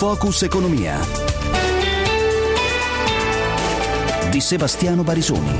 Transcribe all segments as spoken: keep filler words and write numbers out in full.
Focus Economia di Sebastiano Barisoni.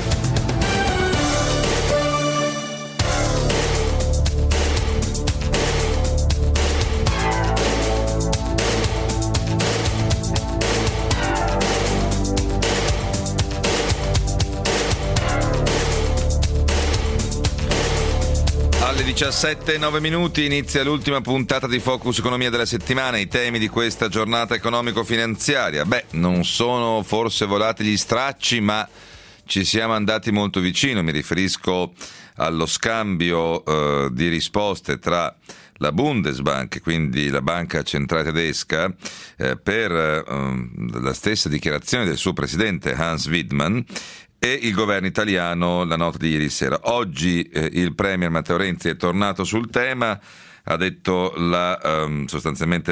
diciassette e nove minuti inizia l'ultima puntata di Focus Economia della settimana. I temi di questa giornata economico-finanziaria. Beh, non sono forse volati gli stracci, ma ci siamo andati molto vicino. Mi riferisco allo scambio eh, di risposte tra la Bundesbank, quindi la banca centrale tedesca, eh, per eh, la stessa dichiarazione del suo presidente Hans Wiedmann, e il governo italiano, la nota di ieri sera. Oggi eh, il premier Matteo Renzi è tornato sul tema, ha detto la um, sostanzialmente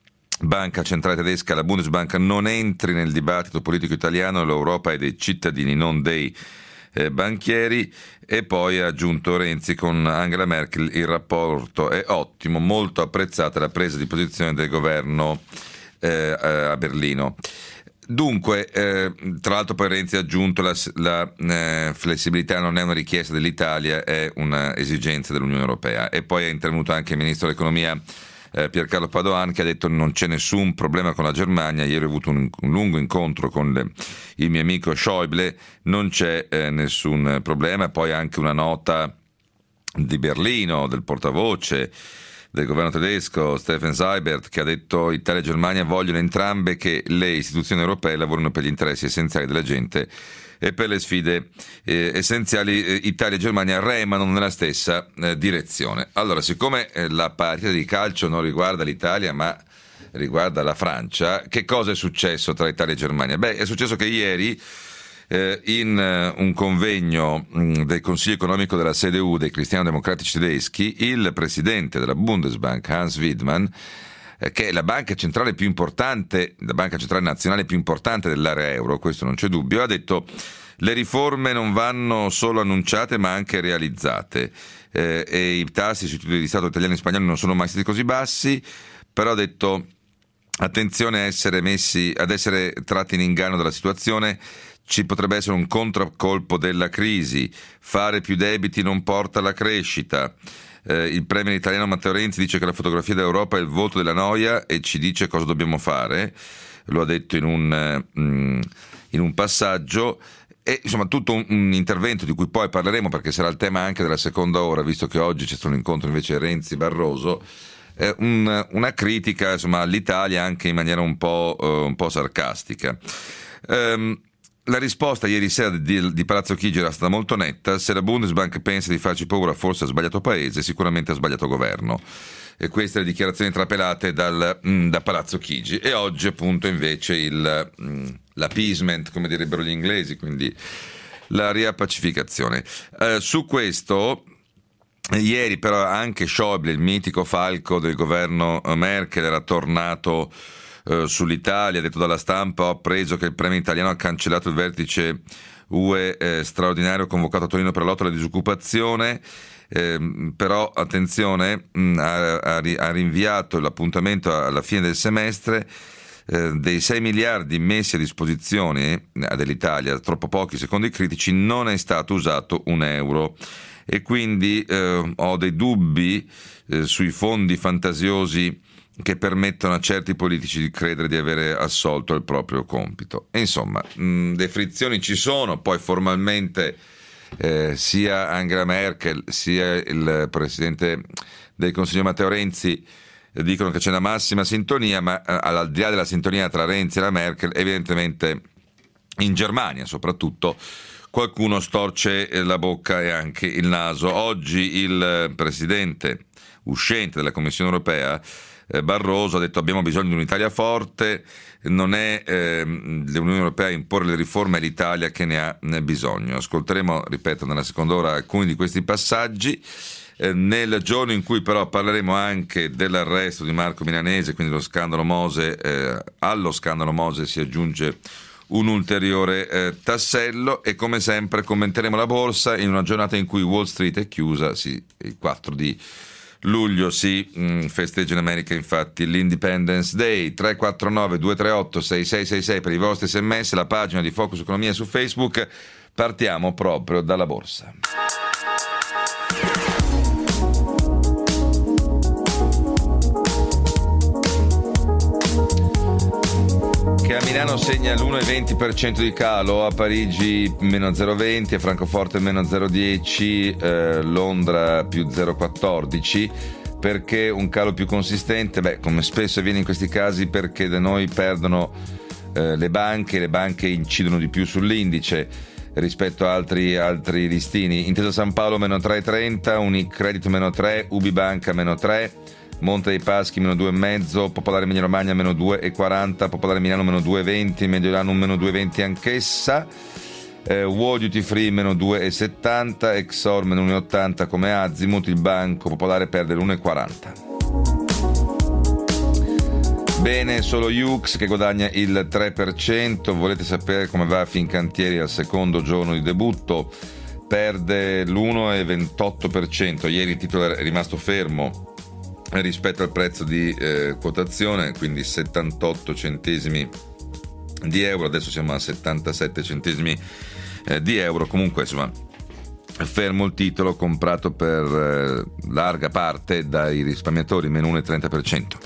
banca centrale tedesca, la Bundesbank, non entri nel dibattito politico italiano, l'Europa è dei cittadini, non dei eh, banchieri. E poi ha aggiunto Renzi: con Angela Merkel il rapporto è ottimo, molto apprezzata la presa di posizione del governo eh, a Berlino. Dunque, eh, tra l'altro poi Renzi ha aggiunto la, la eh, flessibilità non è una richiesta dell'Italia, è un'esigenza dell'Unione Europea. E poi è intervenuto anche il ministro dell'economia eh, Piercarlo Padoan, che ha detto non c'è nessun problema con la Germania. Ieri ho avuto un, un lungo incontro con le, il mio amico Schäuble, non c'è eh, nessun problema. Poi anche una nota di Berlino, del portavoce del governo tedesco Steffen Seibert, che ha detto Italia e Germania vogliono entrambe che le istituzioni europee lavorino per gli interessi essenziali della gente e per le sfide eh, essenziali. eh, Italia e Germania remano nella stessa eh, direzione. Allora, siccome eh, la partita di calcio non riguarda l'Italia ma riguarda la Francia, che cosa è successo tra Italia e Germania? Beh, è successo che ieri Eh, in uh, un convegno mh, del Consiglio economico della C D U dei cristiano-democratici tedeschi, il presidente della Bundesbank Hans Wiedmann, eh, che è la banca centrale più importante, la banca centrale nazionale più importante dell'area euro, questo non c'è dubbio, ha detto le riforme non vanno solo annunciate ma anche realizzate, eh, e i tassi sui titoli di Stato italiani e spagnoli non sono mai stati così bassi, però ha detto attenzione a essere messi, ad essere tratti in inganno dalla situazione. Ci potrebbe essere un contraccolpo della crisi, fare più debiti non porta alla crescita. Eh, il premier italiano Matteo Renzi dice che la fotografia dell'Europa è il volto della noia e ci dice cosa dobbiamo fare, lo ha detto in un, mm, in un passaggio. E insomma tutto un, un intervento di cui poi parleremo, perché sarà il tema anche della seconda ora, visto che oggi c'è stato un incontro invece Renzi-Barroso, eh, un, una critica insomma all'Italia anche in maniera un po', uh, un po' sarcastica. Um, La risposta ieri sera di, di Palazzo Chigi era stata molto netta: se la Bundesbank pensa di farci paura forse ha sbagliato paese, sicuramente ha sbagliato governo. E queste le dichiarazioni trapelate dal, mh, da Palazzo Chigi. E oggi appunto invece il, mh, l'appeasement, come direbbero gli inglesi, quindi la riappacificazione. Eh, su questo ieri però anche Schäuble, il mitico falco del governo Merkel, era tornato sull'Italia. Ha detto dalla stampa: ho appreso che il premier italiano ha cancellato il vertice U E eh, straordinario convocato a Torino per la lotta alla disoccupazione, eh, però attenzione, mh, ha, ha rinviato l'appuntamento alla fine del semestre. Eh, dei sei miliardi messi a disposizione eh, dell'Italia, troppo pochi secondo i critici, non è stato usato un euro, e quindi eh, ho dei dubbi eh, sui fondi fantasiosi che permettono a certi politici di credere di avere assolto il proprio compito. E insomma, mh, le frizioni ci sono. Poi formalmente eh, sia Angela Merkel sia il presidente del Consiglio Matteo Renzi eh, dicono che c'è una massima sintonia, ma eh, al di là della sintonia tra Renzi e la Merkel, evidentemente in Germania soprattutto qualcuno storce la bocca e anche il naso. Oggi il presidente uscente della Commissione Europea Barroso ha detto abbiamo bisogno di un'Italia forte, non è eh, l'Unione Europea a imporre le riforme, è l'Italia che ne ha ne bisogno. Ascolteremo, ripeto, nella seconda ora alcuni di questi passaggi. Eh, nel giorno in cui però parleremo anche dell'arresto di Marco Milanese, quindi lo scandalo Mose, eh, allo scandalo Mose si aggiunge un ulteriore eh, tassello, e come sempre commenteremo la borsa in una giornata in cui Wall Street è chiusa, sì, il quattro di luglio si mh, festeggia in America infatti l'Independence Day. Tre quattro nove due tre otto sei sei sei sei per i vostri sms, la pagina di Focus Economia su Facebook. Partiamo proprio dalla borsa. Che a Milano segna l'uno virgola venti per cento di calo, a Parigi meno zero virgola venti, a Francoforte meno zero virgola dieci, eh, Londra più zero virgola quattordici. Perché un calo più consistente? Beh, come spesso avviene in questi casi, perché da noi perdono eh, le banche, le banche incidono di più sull'indice rispetto a altri, altri listini. Intesa San Paolo meno tre virgola trenta, Unicredit meno tre, Ubibanca meno tre, Monte dei Paschi meno due virgola cinque, Popolare Emilia Romagna meno due virgola quaranta, Popolare Milano meno due virgola venti, Mediolanum meno due virgola venti anch'essa, eh, World Duty Free meno due virgola settanta, Exor meno uno virgola ottanta come Azimut, il Banco Popolare perde l'uno virgola quaranta. Bene, solo Yux che guadagna il tre per cento. Volete sapere come va Fincantieri al secondo giorno di debutto? Perde l'uno virgola ventotto per cento. Ieri il titolo è rimasto fermo rispetto al prezzo di eh, quotazione, quindi settantotto centesimi di euro, adesso siamo a settantasette centesimi eh, di euro. Comunque insomma fermo il titolo, comprato per eh, larga parte dai risparmiatori, meno uno virgola trenta per cento.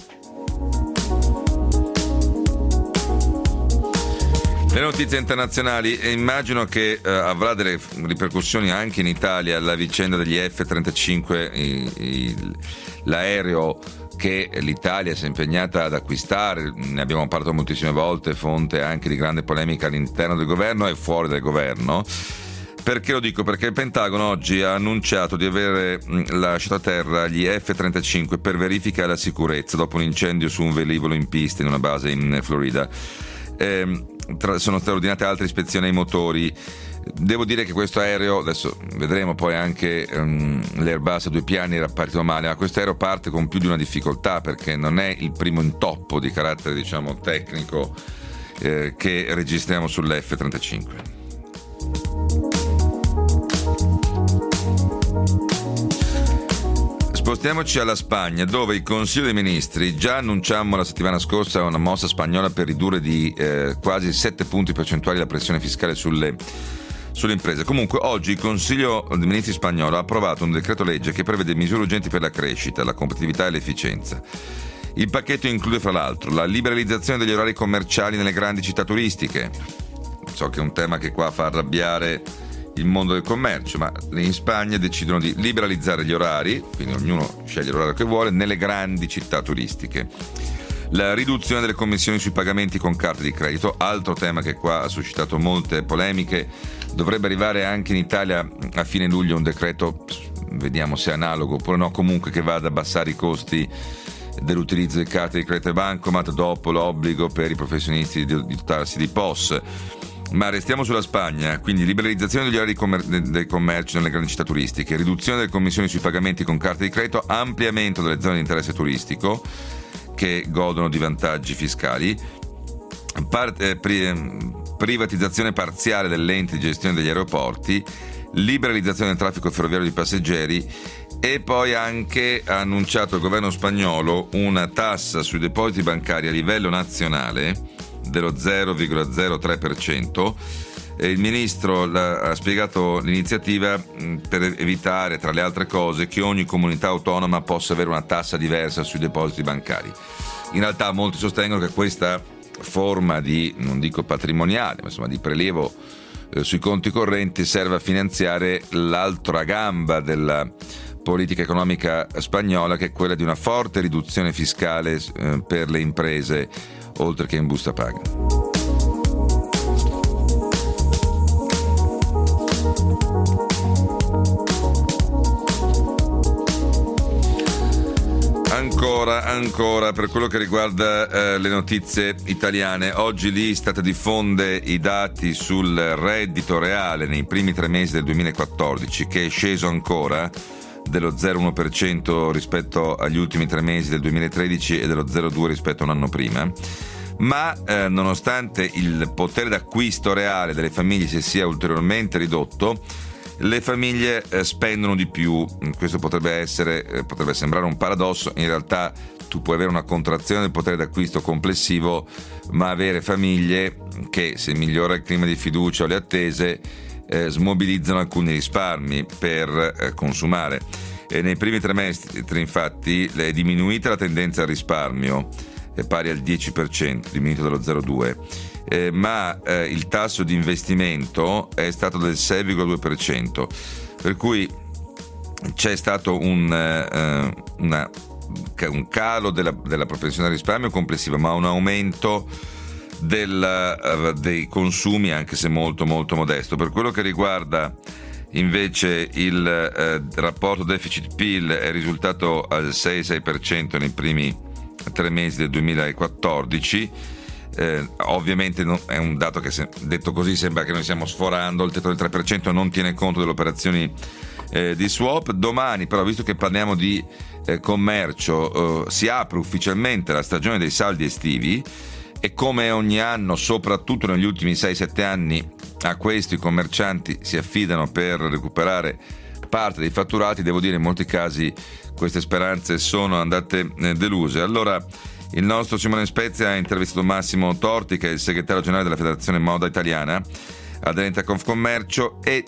Le notizie internazionali, e immagino che eh, avrà delle ripercussioni anche in Italia la vicenda degli F trentacinque, i, i, l'aereo che l'Italia si è impegnata ad acquistare. Ne abbiamo parlato moltissime volte, fonte anche di grande polemica all'interno del governo e fuori dal governo. Perché lo dico? Perché il Pentagono oggi ha annunciato di aver lasciato a terra gli F trentacinque per verifica della sicurezza dopo un incendio su un velivolo in pista in una base in Florida. Eh, tra, sono state ordinate altre ispezioni ai motori. Devo dire che questo aereo, adesso vedremo poi anche um, l'Airbus a due piani era partito male, ma questo aereo parte con più di una difficoltà, perché non è il primo intoppo di carattere, diciamo, tecnico eh, che registriamo sull'F trentacinque. Spostiamoci alla Spagna, dove il Consiglio dei Ministri, già annunciamo la settimana scorsa una mossa spagnola per ridurre di eh, quasi sette punti percentuali la pressione fiscale sulle, sulle imprese. Comunque oggi il Consiglio dei Ministri spagnolo ha approvato un decreto legge che prevede misure urgenti per la crescita, la competitività e l'efficienza. Il pacchetto include fra l'altro la liberalizzazione degli orari commerciali nelle grandi città turistiche. So che è un tema che qua fa arrabbiare il mondo del commercio, ma in Spagna decidono di liberalizzare gli orari, quindi ognuno sceglie l'orario che vuole, nelle grandi città turistiche. La riduzione delle commissioni sui pagamenti con carte di credito, altro tema che qua ha suscitato molte polemiche. Dovrebbe arrivare anche in Italia a fine luglio un decreto, vediamo se è analogo oppure no, comunque che va ad abbassare i costi dell'utilizzo di carte di credito e bancomat, dopo l'obbligo per i professionisti di, di dotarsi di P O S. Ma restiamo sulla Spagna, quindi liberalizzazione degli orari commer- del commercio nelle grandi città turistiche, riduzione delle commissioni sui pagamenti con carte di credito, ampliamento delle zone di interesse turistico che godono di vantaggi fiscali, par- eh, pri- privatizzazione parziale dell'ente di gestione degli aeroporti, liberalizzazione del traffico ferroviario di passeggeri, e poi anche ha annunciato il governo spagnolo una tassa sui depositi bancari a livello nazionale dello zero virgola zero tre per cento. Il ministro ha spiegato l'iniziativa per evitare, tra le altre cose, che ogni comunità autonoma possa avere una tassa diversa sui depositi bancari. In realtà molti sostengono che questa forma di, non dico patrimoniale, ma insomma di prelievo eh, sui conti correnti serve a finanziare l'altra gamba della politica economica spagnola, che è quella di una forte riduzione fiscale eh, per le imprese, oltre che in busta paga. Ancora, ancora, per quello che riguarda eh, le notizie italiane, oggi l'Istat diffonde i dati sul reddito reale nei primi tre mesi del duemilaquattordici, che è sceso ancora dello zero virgola uno per cento rispetto agli ultimi tre mesi del duemilatredici e dello zero virgola due per cento rispetto a un anno prima. Ma eh, nonostante il potere d'acquisto reale delle famiglie si sia ulteriormente ridotto, le famiglie eh, spendono di più. Questo potrebbe essere, eh, potrebbe sembrare un paradosso, in realtà tu puoi avere una contrazione del potere d'acquisto complessivo, ma avere famiglie che, se migliora il clima di fiducia o le attese, eh, smobilizzano alcuni risparmi per eh, consumare. E nei primi trimestri, infatti, è diminuita la tendenza al risparmio, è pari al dieci per cento, diminuito dallo zero virgola due per cento, eh, ma eh, il tasso di investimento è stato del sei virgola due per cento, per cui c'è stato un, eh, una, un calo della, della propensione al risparmio complessiva, ma un aumento del, uh, dei consumi, anche se molto molto modesto. Per quello che riguarda invece il eh, rapporto deficit-P I L, è risultato al sei virgola sei per cento nei primi tre mesi del duemilaquattordici. Eh, ovviamente non, è un dato che, se, detto così, sembra che noi stiamo sforando il tetto del tre per cento, non tiene conto delle operazioni eh, di swap. Domani però, visto che parliamo di eh, commercio, eh, si apre ufficialmente la stagione dei saldi estivi, e come ogni anno, soprattutto negli ultimi sei sette anni, a questo i commercianti si affidano per recuperare parte dei fatturati. Devo dire, in molti casi queste speranze sono andate deluse. Allora, il nostro Simone Spezia ha intervistato Massimo Torti, che è il segretario generale della Federazione Moda Italiana, aderente a Confcommercio, e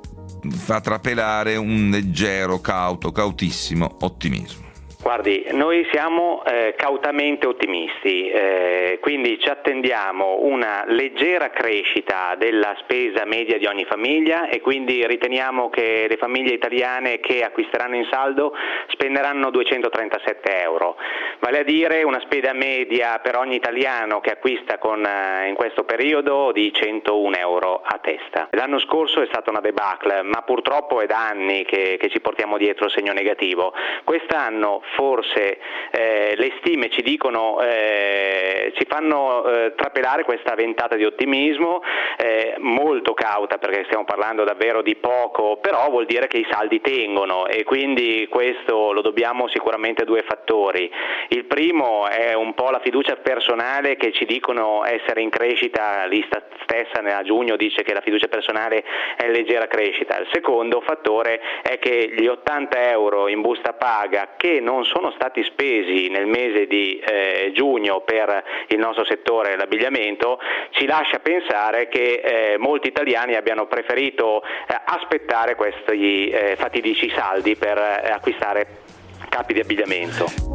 fa trapelare un leggero, cauto, cautissimo ottimismo. Guardi, noi siamo eh, cautamente ottimisti, eh, quindi ci attendiamo una leggera crescita della spesa media di ogni famiglia, e quindi riteniamo che le famiglie italiane che acquisteranno in saldo spenderanno duecentotrentasette euro, vale a dire una spesa media per ogni italiano che acquista con, eh, in questo periodo di centouno euro a testa. L'anno scorso è stata una debacle, ma purtroppo è da anni che, che ci portiamo dietro il segno negativo. Quest'anno forse eh, le stime ci dicono, eh, ci fanno eh, trapelare questa ventata di ottimismo, eh, molto cauta, perché stiamo parlando davvero di poco, però vuol dire che i saldi tengono, e quindi questo lo dobbiamo sicuramente a due fattori. Il primo è un po' la fiducia personale, che ci dicono essere in crescita. L'Istat stessa a giugno dice che la fiducia personale è in leggera crescita. Il secondo fattore è che gli ottanta euro in busta paga, che non sono stati spesi nel mese di eh, giugno per il nostro settore, l'abbigliamento, ci lascia pensare che eh, molti italiani abbiano preferito eh, aspettare questi eh, fatidici saldi per eh, acquistare capi di abbigliamento.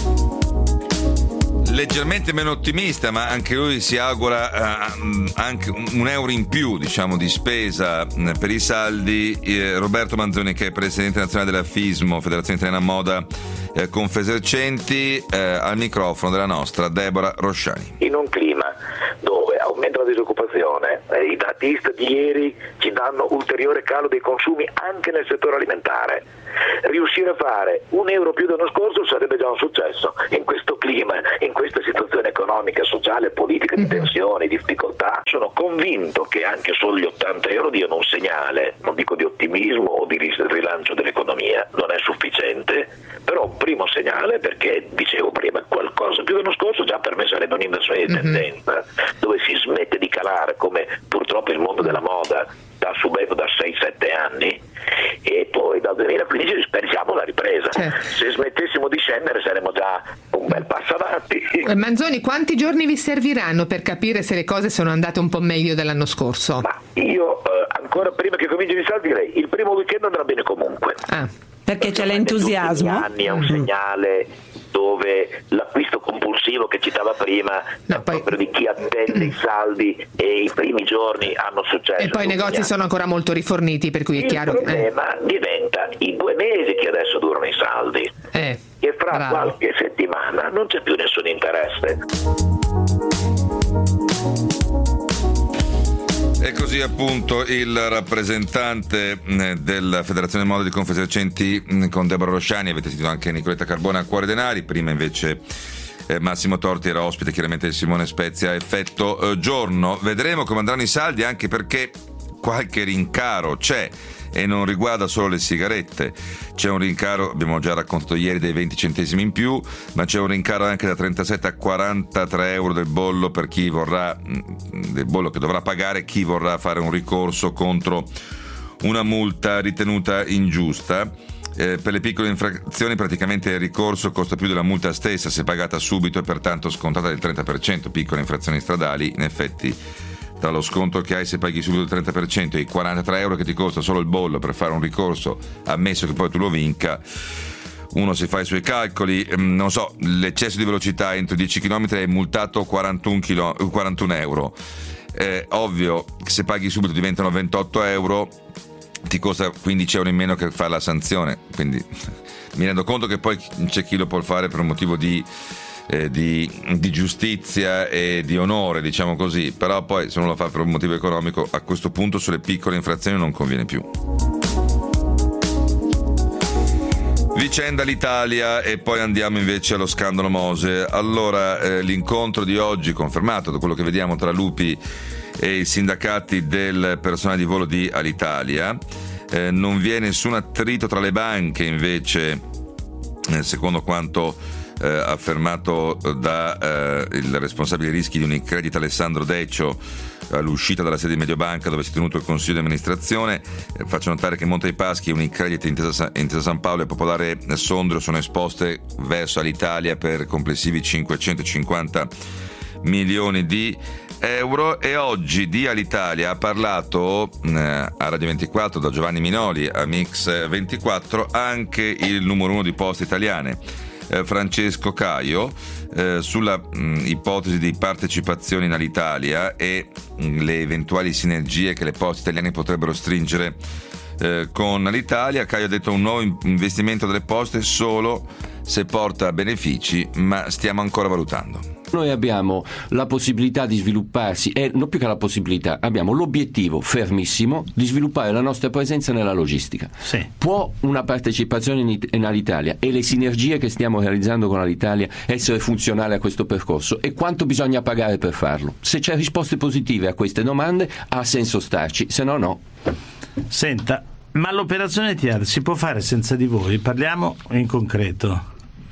Leggermente meno ottimista, ma anche lui si augura uh, anche un euro in più, diciamo, di spesa per i saldi. eh, Roberto Manzoni, che è presidente nazionale della FISMO, Federazione Italiana Moda eh, Confesercenti, eh, al microfono della nostra Deborah Rosciani. In un clima dove aumenta la disoccupazione, eh, i dati Istat di ieri ci danno ulteriore calo dei consumi anche nel settore alimentare, riuscire a fare un euro più dell'anno scorso sarebbe già un successo. In questo clima, in questa situazione economica, sociale, politica di tensioni, difficoltà, sono convinto che anche solo gli ottanta euro diano un segnale, non dico di ottimismo o di rilancio dell'economia, non è sufficiente, però un primo segnale, perché dicevo prima, qualcosa più dell'anno scorso già per me sarebbe un'inversione di tendenza, dove si smette di calare, come purtroppo il mondo della moda sta subendo da sei sette anni, e poi dal duemilaquindici speriamo la ripresa. Certo. Se smettessimo di scendere saremmo già un bel passo avanti. Manzoni, quanti giorni vi serviranno per capire se le cose sono andate un po' meglio dell'anno scorso? Ma io eh, ancora prima che comincino i saldi direi il primo weekend andrà bene comunque. Ah. Perché c'è l'entusiasmo? Tutti gli anni è un mm-hmm. segnale dove l'acquisto compulsivo che citava prima, no, poi... proprio di chi attende i saldi, e i primi giorni hanno successo. E poi i negozi sono ancora molto riforniti, per cui è il chiaro. Il problema eh. diventa i due mesi che adesso durano i saldi, eh, e fra bravo. qualche settimana non c'è più nessun interesse. E così appunto il rappresentante della Federazione Moda di Confesercenti con Deborah Rosciani. Avete sentito anche Nicoletta Carbone a Cuore Denari, prima invece eh, Massimo Torti era ospite, chiaramente il Simone Spezia a effetto eh, giorno. Vedremo come andranno i saldi, anche perché qualche rincaro c'è, e non riguarda solo le sigarette. C'è un rincaro, abbiamo già raccontato ieri, dei venti centesimi in più, ma c'è un rincaro anche da trentasette a quarantatré euro del bollo per chi vorrà, del bollo che dovrà pagare chi vorrà fare un ricorso contro una multa ritenuta ingiusta. Eh, per le piccole infrazioni praticamente il ricorso costa più della multa stessa se pagata subito e pertanto scontata del trenta per cento. Piccole infrazioni stradali, in effetti, tra lo sconto che hai se paghi subito il trenta per cento e i quarantatré euro che ti costa solo il bollo per fare un ricorso, ammesso che poi tu lo vinca, uno si fa i suoi calcoli. Non so, l'eccesso di velocità entro dieci chilometri è multato quarantuno euro. È ovvio che se paghi subito diventano ventotto euro, ti costa quindici euro in meno che fare la sanzione, quindi mi rendo conto che poi c'è chi lo può fare per un motivo di, eh, di, di giustizia e di onore, diciamo così, però poi se non lo fa per un motivo economico, a questo punto sulle piccole infrazioni non conviene più. Vicenda l'Italia e poi andiamo invece allo scandalo Mose. Allora, eh, l'incontro di oggi, confermato da quello che vediamo tra Lupi e i sindacati del personale di volo di Alitalia, eh, non vi è nessun attrito tra le banche invece, eh, secondo quanto eh, affermato da eh, il responsabile rischi di Unicredit Alessandro Deccio all'uscita dalla sede di Mediobanca dove si è tenuto il consiglio di amministrazione. Eh, faccio notare che Monte dei Paschi, Unicredit, Intesa, Intesa San Paolo e Popolare Sondrio sono esposte verso Alitalia per complessivi cinquecentocinquanta milioni di euro. E oggi di Alitalia ha parlato eh, a Radio ventiquattro da Giovanni Minoli a Mix ventiquattro anche il numero uno di Poste Italiane, eh, Francesco Caio, eh, sulla mh, ipotesi di partecipazione in Alitalia e mh, le eventuali sinergie che le Poste Italiane potrebbero stringere eh, con Alitalia. Caio ha detto un nuovo investimento delle Poste solo se porta benefici, ma stiamo ancora valutando. Noi abbiamo la possibilità di svilupparsi, e non più che la possibilità, abbiamo l'obiettivo fermissimo di sviluppare la nostra presenza nella logistica. Sì. Può una partecipazione in, in Alitalia e le sinergie che stiamo realizzando con Alitalia essere funzionali a questo percorso? E quanto bisogna pagare per farlo? Se c'è risposte positive a queste domande ha senso starci, se no no. Senta, ma l'operazione Etihad si può fare senza di voi? Parliamo in concreto.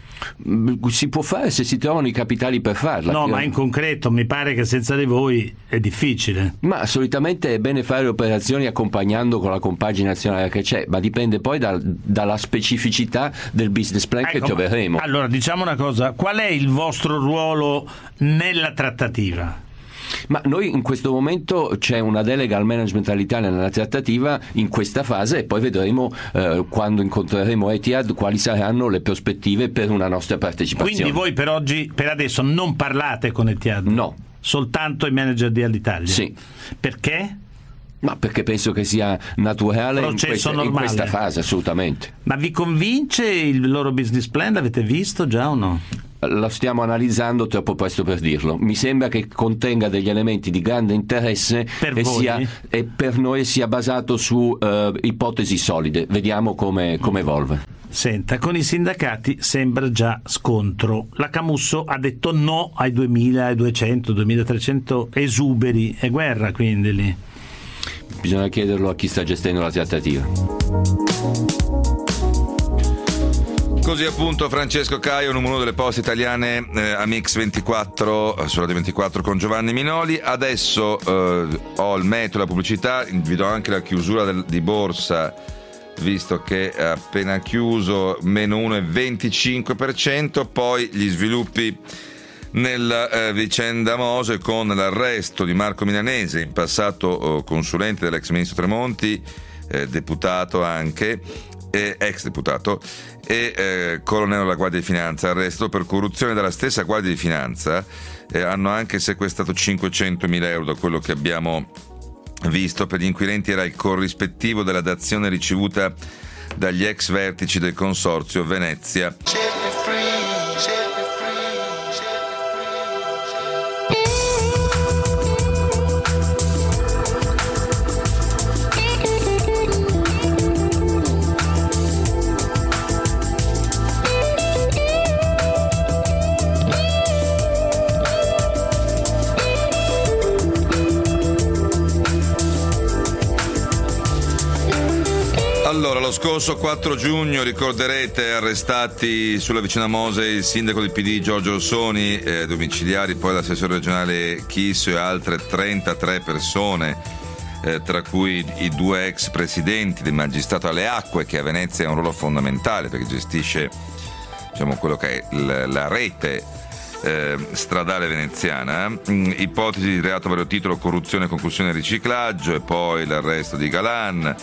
Si può fare se si trovano i capitali per farla. No, ma in concreto mi pare che senza di voi è difficile. Ma solitamente è bene fare operazioni accompagnando con la compagine nazionale che c'è, ma dipende poi dal, dalla specificità del business plan ecco, che troveremo. Allora, diciamo una cosa, qual è il vostro ruolo nella trattativa? Ma noi in questo momento c'è una delega al management all'Italia nella trattativa in questa fase e poi vedremo eh, quando incontreremo Etihad quali saranno le prospettive per una nostra partecipazione. Quindi voi per oggi, per adesso non parlate con Etihad? No. Soltanto i manager di Alitalia? Sì. Perché? Ma perché penso che sia naturale in questa, in questa fase, assolutamente. Ma vi convince il loro business plan? L'avete visto già o no? Lo stiamo analizzando, troppo presto per dirlo. Mi sembra che contenga degli elementi di grande interesse per e, voi? sia, e per noi sia basato su uh, ipotesi solide. Vediamo come, come evolve. Senta, con i sindacati sembra già scontro. La Camusso ha detto no ai duemiladuecento duemilatrecento esuberi. È guerra quindi lì? Bisogna chiederlo a chi sta gestendo la trattativa. Così appunto Francesco Caio, numero uno delle Poste Italiane, eh, a Mix ventiquattro, su Radio ventiquattro con Giovanni Minoli. Adesso eh, ho il metro, la pubblicità, vi do anche la chiusura del, di borsa, visto che è appena chiuso, meno uno virgola venticinque per cento, poi gli sviluppi nella eh, vicenda Mose con l'arresto di Marco Milanese, in passato eh, consulente dell'ex ministro Tremonti, eh, deputato anche, eh, ex deputato, e eh, colonnello della Guardia di Finanza, arresto per corruzione dalla stessa Guardia di Finanza. Eh, hanno anche sequestrato cinquecentomila euro, da quello che abbiamo visto. Per gli inquirenti era il corrispettivo della dazione ricevuta dagli ex vertici del consorzio Venezia. Allora, lo scorso quattro giugno, ricorderete, arrestati sulla vicenda Mose il sindaco del P D Giorgio Orsoni, eh, domiciliari poi l'assessore regionale Chisso e altre trentatré persone eh, tra cui i due ex presidenti del Magistrato alle Acque, che a Venezia ha un ruolo fondamentale perché gestisce, diciamo, quello che è l- la rete eh, stradale veneziana. Mm, ipotesi di reato a vario titolo, corruzione, concussione e riciclaggio, e poi l'arresto di Galan.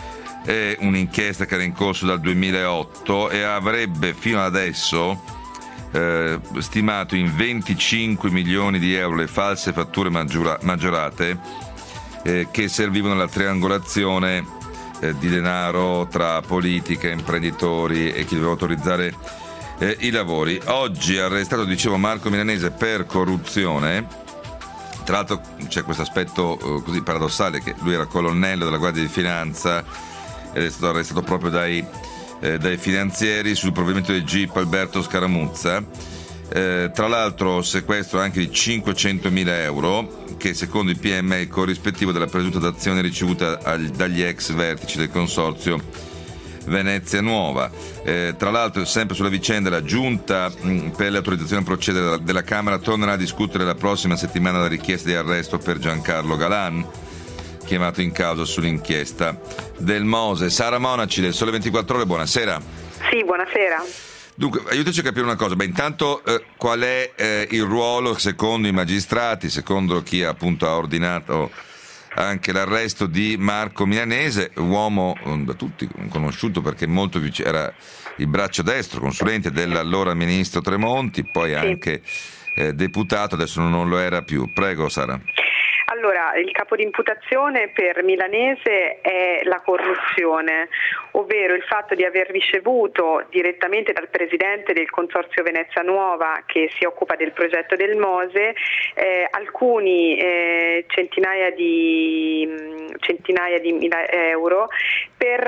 È un'inchiesta che era in corso dal duemilaotto e avrebbe fino adesso eh, stimato in venticinque milioni di euro le false fatture maggiora- maggiorate eh, che servivano alla triangolazione eh, di denaro tra politica, imprenditori e chi doveva autorizzare eh, i lavori. Oggi è arrestato, dicevo, Marco Milanese per corruzione. Tra l'altro c'è questo aspetto eh, così paradossale, che lui era colonnello della Guardia di Finanza ed è stato arrestato proprio dai, eh, dai finanzieri sul provvedimento del G I P Alberto Scaramuzza. Eh, tra l'altro sequestro anche di cinquecentomila euro, che secondo il P M è il corrispettivo della presunta dazione ricevuta agli, dagli ex vertici del consorzio Venezia Nuova. Eh, tra l'altro, sempre sulla vicenda, la Giunta mh, per l'autorizzazione a procedere della, della Camera tornerà a discutere la prossima settimana la richiesta di arresto per Giancarlo Galan, chiamato in causa sull'inchiesta del Mose. Sara Monaci del Sole ventiquattro Ore, buonasera. Sì, buonasera. Dunque, aiutaci a capire una cosa. Beh, intanto eh, qual è eh, il ruolo secondo i magistrati, secondo chi appunto ha ordinato anche l'arresto di Marco Milanese, uomo da tutti conosciuto perché molto vic- era il braccio destro, consulente dell'allora ministro Tremonti, poi sì. anche eh, deputato, adesso non lo era più. Prego, Sara. Allora, il capo di imputazione per Milanese è la corruzione, ovvero il fatto di aver ricevuto direttamente dal presidente del Consorzio Venezia Nuova, che si occupa del progetto del Mose, eh, alcuni eh, centinaia di centinaia di mila euro per,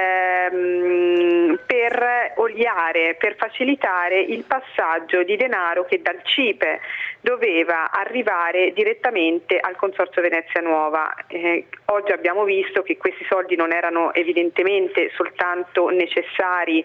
ehm, per oliare, per facilitare il passaggio di denaro che dal C I P E doveva arrivare direttamente al Consorzio Venezia Nuova. Eh, oggi abbiamo visto che questi soldi non erano evidentemente soltanto necessari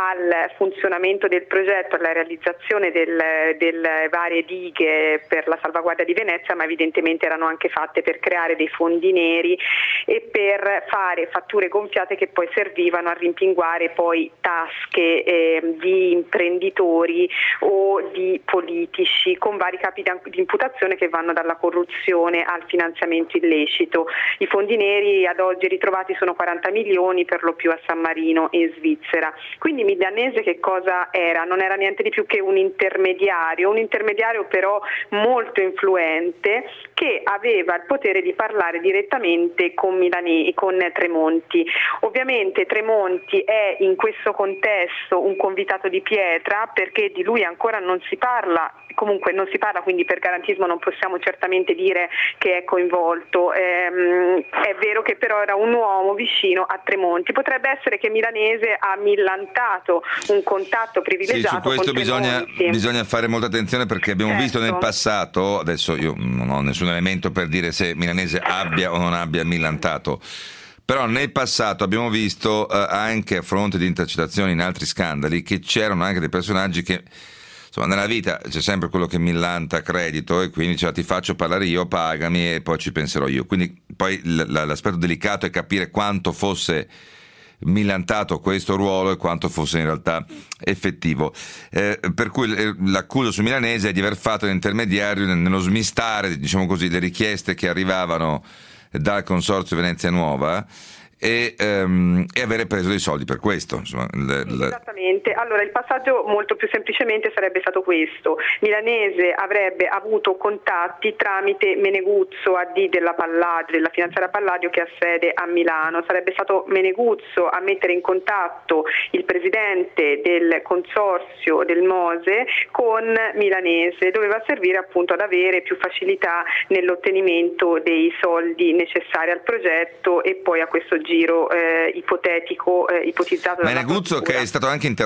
al funzionamento del progetto, alla realizzazione del, delle varie dighe per la salvaguardia di Venezia, ma evidentemente erano anche fatte per creare dei fondi neri e per fare fatture gonfiate che poi servivano a rimpinguare poi tasche eh, di imprenditori o di politici con vari capi di imputazione che vanno dalla corruzione al finanziamento illecito. I fondi neri ad oggi ritrovati sono quaranta milioni, per lo più a San Marino in Svizzera. Quindi Milanese che cosa era? Non era niente di più che un intermediario, un intermediario però molto influente, che aveva il potere di parlare direttamente con Milani, con Tremonti. Ovviamente Tremonti è in questo contesto un convitato di pietra, perché di lui ancora non si parla, comunque non si parla, quindi per garantismo non possiamo certamente dire che è coinvolto. Ehm, è vero che però era un uomo vicino a Tremonti. Potrebbe essere che Milanese ha millantato un contatto privilegiato. Sì, su questo con bisogna, bisogna fare molta attenzione, perché abbiamo certo. visto nel passato, adesso io non ho nessun elemento per dire se Milanese abbia o non abbia millantato, però nel passato abbiamo visto eh, anche a fronte di intercettazioni in altri scandali che c'erano anche dei personaggi che, insomma, nella vita c'è sempre quello che millanta credito e quindi cioè, ti faccio parlare io, pagami e poi ci penserò io. Quindi poi l- l- l'aspetto delicato è capire quanto fosse millantato questo ruolo e quanto fosse in realtà effettivo. Eh, per cui l'accusa su Milanese è di aver fatto l'intermediario nello smistare, diciamo così, le richieste che arrivavano dal Consorzio Venezia Nuova e, um, e avere preso dei soldi per questo. Insomma, le, le... Esattamente. Allora il passaggio molto più semplicemente sarebbe stato questo: Milanese avrebbe avuto contatti tramite Meneguzzo, A D della Palladio, della finanziaria Palladio, che ha sede a Milano. Sarebbe stato Meneguzzo a mettere in contatto il presidente del consorzio del Mose con Milanese. Doveva servire appunto ad avere più facilità nell'ottenimento dei soldi necessari al progetto e poi a questo giro eh, ipotetico eh, ipotizzato. Meneguzzo, che è stato anche interrogato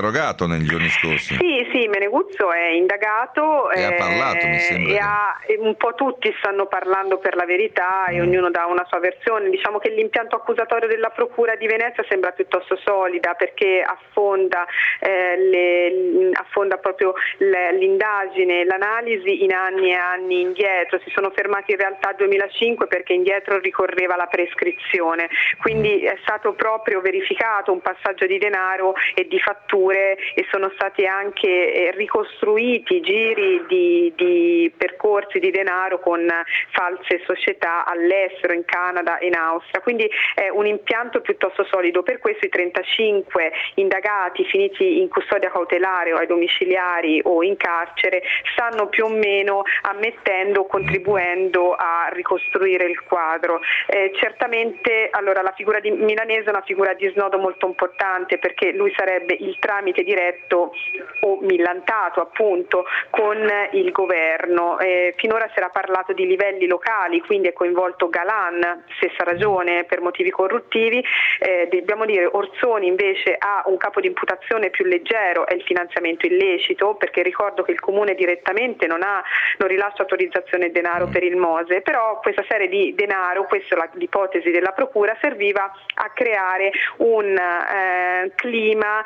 interrogato nei giorni scorsi. Sì, sì, Meneguzzo è indagato e eh, ha parlato, mi sembra. E ha, un po' tutti stanno parlando per la verità e mm. ognuno dà una sua versione. Diciamo che l'impianto accusatorio della Procura di Venezia sembra piuttosto solida, perché affonda, eh, le, affonda proprio le, l'indagine, l'analisi in anni e anni indietro. Si sono fermati in realtà al duemilacinque perché indietro ricorreva la prescrizione, quindi è stato proprio verificato un passaggio di denaro e di fatture e sono stati anche ricostruiti giri di, di percorsi di denaro con false società all'estero, in Canada e in Austria, quindi è un impianto piuttosto solido. Per questo i trentacinque indagati finiti in custodia cautelare o ai domiciliari o in carcere stanno più o meno ammettendo, contribuendo a ricostruire il quadro. Eh, certamente allora la figura di Milanese è una figura di snodo molto importante, perché lui sarebbe il tramite diretto o millantato appunto con il governo. Eh, finora si era parlato di livelli locali, quindi è coinvolto Galan, stessa ragione, per motivi corruttivi. Eh, dobbiamo dire Orsoni invece ha un capo di imputazione più leggero, è il finanziamento illecito, perché ricordo che il comune direttamente non ha non rilascia autorizzazione denaro per il Mose, però questa serie di denaro, questa è l'ipotesi della procura, serviva a creare un eh, clima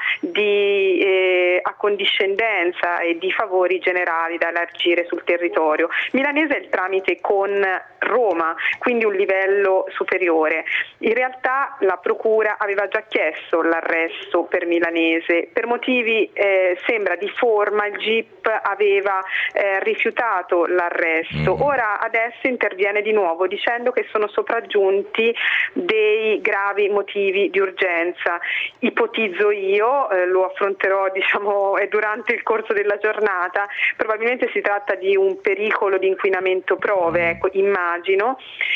di eh, accondiscendenza e di favori generali da elargire sul territorio. Milanese è il tramite con Roma, quindi un livello superiore. In realtà la procura aveva già chiesto l'arresto per Milanese, per motivi eh, sembra di forma il G I P aveva eh, rifiutato l'arresto. Ora adesso interviene di nuovo dicendo che sono sopraggiunti dei gravi motivi di urgenza. Ipotizzo io, eh, lo affronterò diciamo durante il corso della giornata, probabilmente si tratta di un pericolo di inquinamento prove, ecco, immagino,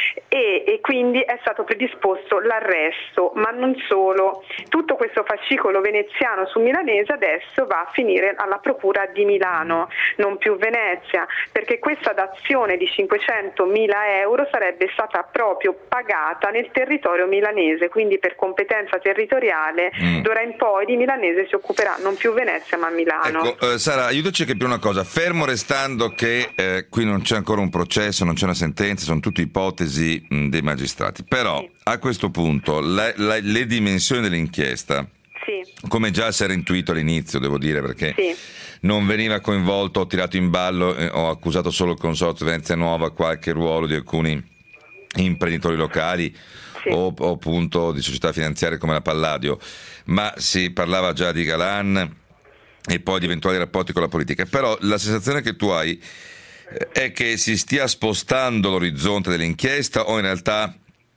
e, e quindi è stato predisposto l'arresto, ma non solo. Tutto questo fascicolo veneziano su Milanese adesso va a finire alla procura di Milano, non più Venezia, perché questa dazione di cinquecentomila euro sarebbe stata proprio pagata nel territorio milanese, quindi per competenza territoriale mm. d'ora in poi di Milanese si occuperà non più Venezia ma Milano. Ecco, eh, Sara, aiutaci a capire una cosa, fermo restando che eh, qui non c'è ancora un processo, non c'è una sentenza, sono tutte ipotesi mh, dei magistrati, però sì. A questo punto la, la, le dimensioni dell'inchiesta, sì. Come già si era intuito all'inizio, devo dire, perché sì. non veniva coinvolto o tirato in ballo eh, o accusato solo il Consorzio Venezia Nuova, qualche ruolo di alcuni imprenditori locali sì. o, o appunto di società finanziarie come la Palladio, ma si parlava già di Galan e poi di eventuali rapporti con la politica. Però la sensazione che tu hai eh, è che si stia spostando l'orizzonte dell'inchiesta, o in realtà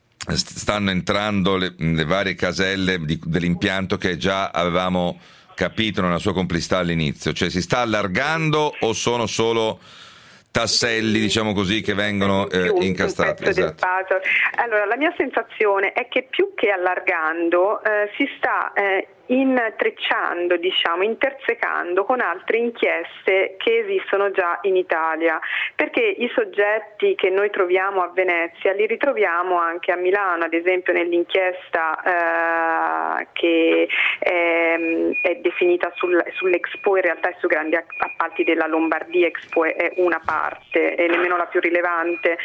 stanno entrando le, le varie caselle di, dell'impianto che già avevamo capito nella sua complessità all'inizio, cioè si sta allargando o sono solo tasselli, diciamo così, che vengono eh, incastrati? Esatto. Allora, la mia sensazione è che più che allargando eh, si sta eh, intrecciando, diciamo, intersecando con altre inchieste che esistono già in Italia, perché i soggetti che noi troviamo a Venezia li ritroviamo anche a Milano, ad esempio nell'inchiesta eh, che è, è definita sul, sull'Expo, in realtà è sui grandi appalti della Lombardia. Expo è una parte e nemmeno la più rilevante,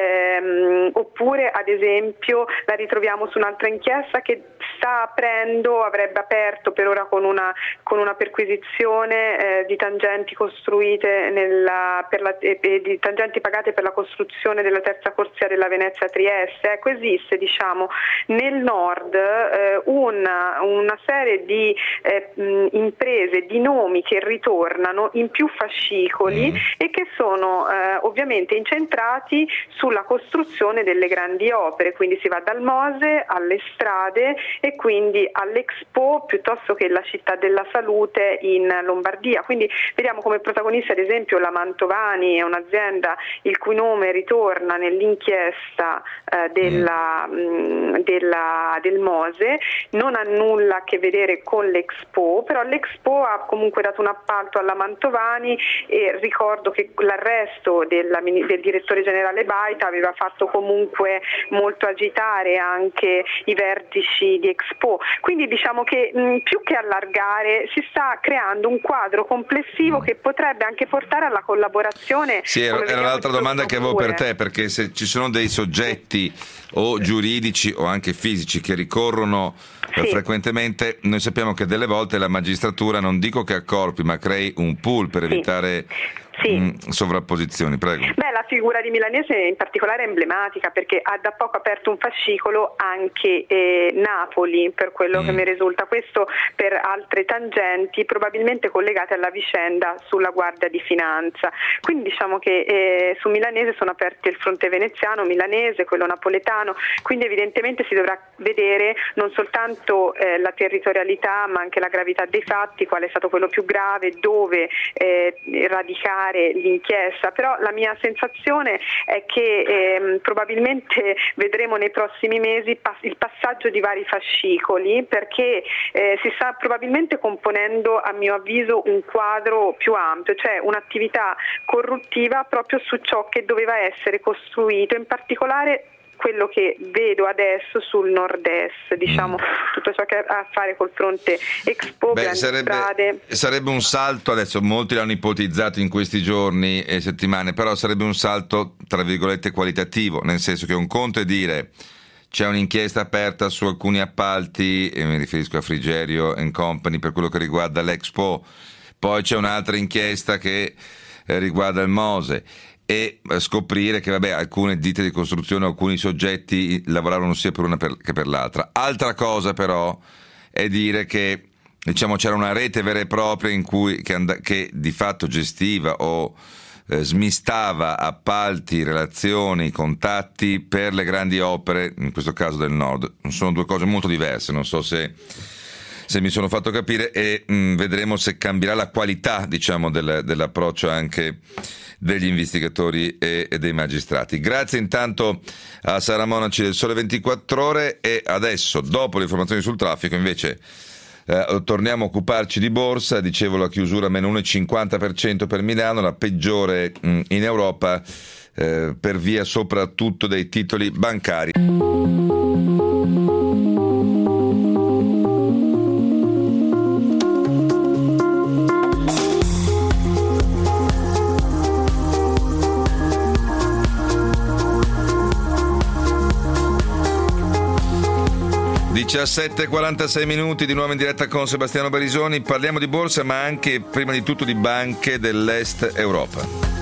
ehm, oppure ad esempio la ritroviamo su un'altra inchiesta che sta aprendo, avrebbe aperto per ora con una, con una perquisizione eh, di tangenti costruite nella, per la, eh, di tangenti pagate per la costruzione della terza corsia della Venezia Trieste. Ecco, esiste diciamo nel nord eh, una, una serie di eh, mh, imprese, di nomi che ritornano in più fascicoli mm. e che sono eh, ovviamente incentrati sulla costruzione delle grandi opere, quindi si va dal Mose alle strade e quindi all'Expo piuttosto che la città della salute in Lombardia. Quindi vediamo come protagonista ad esempio la Mantovani, è un'azienda il cui nome ritorna nell'inchiesta eh, della, mh, della, del Mose, non ha nulla a che vedere con l'Expo, però l'Expo ha comunque dato un appalto alla Mantovani e ricordo che l'arresto della, del direttore generale Baita aveva fatto comunque molto agitare anche i vertici di Expo, quindi diciamo che mh, più che allargare si sta creando un quadro complessivo che potrebbe anche portare alla collaborazione. Sì, era, era l'altra domanda che avevo per te, perché se ci sono dei soggetti o giuridici o anche fisici che ricorrono sì. frequentemente, noi sappiamo che delle volte la magistratura, non dico che accorpi, ma crei un pool per evitare sì. Sì. Mh, sovrapposizioni. Prego. Beh, la figura di Milanese in particolare è emblematica perché ha da poco aperto un fascicolo anche eh, Napoli, per quello mm. che mi risulta, questo per altre tangenti probabilmente collegate alla vicenda sulla Guardia di Finanza. Quindi diciamo che eh, su Milanese sono aperti il fronte veneziano, milanese, quello napoletano, quindi evidentemente si dovrà vedere non soltanto eh, la territorialità ma anche la gravità dei fatti, qual è stato quello più grave, dove eh, radicare l'inchiesta, però la mia sensazione è che ehm, probabilmente vedremo nei prossimi mesi pass- il passaggio di vari fascicoli, perché eh, si sta probabilmente componendo, a mio avviso, un quadro più ampio, cioè un'attività corruttiva proprio su ciò che doveva essere costruito, in particolare quello che vedo adesso sul nord-est, diciamo mm. tutto ciò che ha a fare col fronte Expo, Beh, grandi sarebbe, strade. Sarebbe un salto, adesso molti l'hanno ipotizzato in questi giorni e settimane, però sarebbe un salto tra virgolette qualitativo, nel senso che un conto è dire c'è un'inchiesta aperta su alcuni appalti, e mi riferisco a Frigerio and Company per quello che riguarda l'Expo, poi c'è un'altra inchiesta che eh, riguarda il Mose, e scoprire che vabbè alcune ditte di costruzione, alcuni soggetti lavoravano sia per una per, che per l'altra. Altra cosa però è dire che diciamo c'era una rete vera e propria in cui che, and- che di fatto gestiva o eh, smistava appalti, relazioni, contatti per le grandi opere, in questo caso del nord. Sono due cose molto diverse, non so se se mi sono fatto capire, e mh, vedremo se cambierà la qualità, diciamo, del, dell'approccio anche degli investigatori e, e dei magistrati. Grazie intanto a Sara Monaci del Sole ventiquattro Ore, e adesso, dopo le informazioni sul traffico, invece eh, torniamo a occuparci di borsa. Dicevo, la chiusura meno uno virgola cinquanta per cento per Milano, la peggiore mh, in Europa, eh, per via soprattutto dei titoli bancari. diciassette e quarantasei minuti, di nuovo in diretta con Sebastiano Barisoni. Parliamo di borsa, ma anche prima di tutto di banche dell'Est Europa.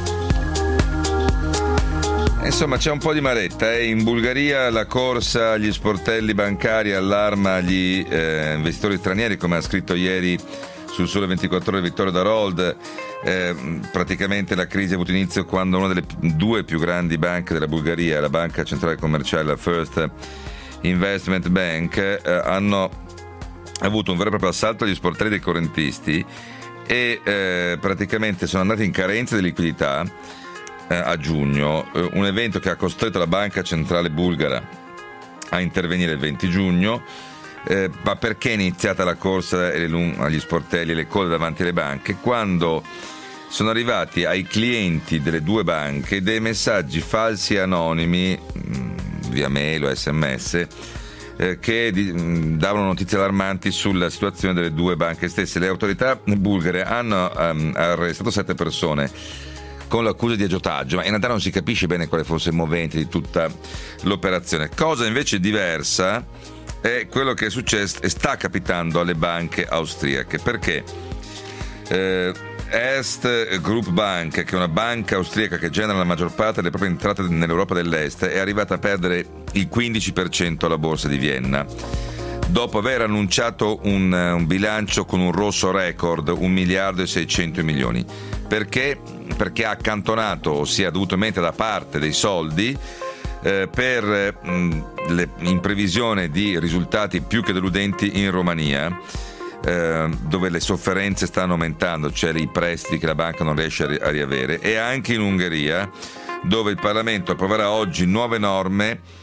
Insomma, c'è un po' di maretta. Eh. In Bulgaria la corsa agli sportelli bancari allarma gli eh, investitori stranieri, come ha scritto ieri sul Sole ventiquattro Ore Vittorio Darold. Eh, praticamente la crisi ha avuto inizio quando una delle due più grandi banche della Bulgaria, la banca centrale commerciale, la First Investment Bank, eh, hanno avuto un vero e proprio assalto agli sportelli dei correntisti e eh, praticamente sono andati in carenza di liquidità eh, a giugno, eh, un evento che ha costretto la banca centrale bulgara a intervenire il venti giugno. Eh, ma perché è iniziata la corsa agli sportelli e le code davanti alle banche? Quando sono arrivati ai clienti delle due banche dei messaggi falsi e anonimi mh, via mail o sms eh, che di, mh, davano notizie allarmanti sulla situazione delle due banche stesse. Le autorità bulgare hanno um, arrestato sette persone con l'accusa di aggiotaggio, ma in realtà non si capisce bene quale fosse il movente di tutta l'operazione. Cosa invece diversa è quello che è successo e sta capitando alle banche austriache, perché eh, Erste Group Bank, che è una banca austriaca che genera la maggior parte delle proprie entrate nell'Europa dell'Est, è arrivata a perdere il quindici per cento alla borsa di Vienna, dopo aver annunciato un, un bilancio con un rosso record, un miliardo e seicento milioni. Perché? Perché ha accantonato, ossia ha dovuto mettere da parte dei soldi eh, per mh, le, in previsione di risultati più che deludenti in Romania, eh, dove le sofferenze stanno aumentando, cioè i prestiti che la banca non riesce a, ri- a riavere, e anche in Ungheria, dove il Parlamento approverà oggi nuove norme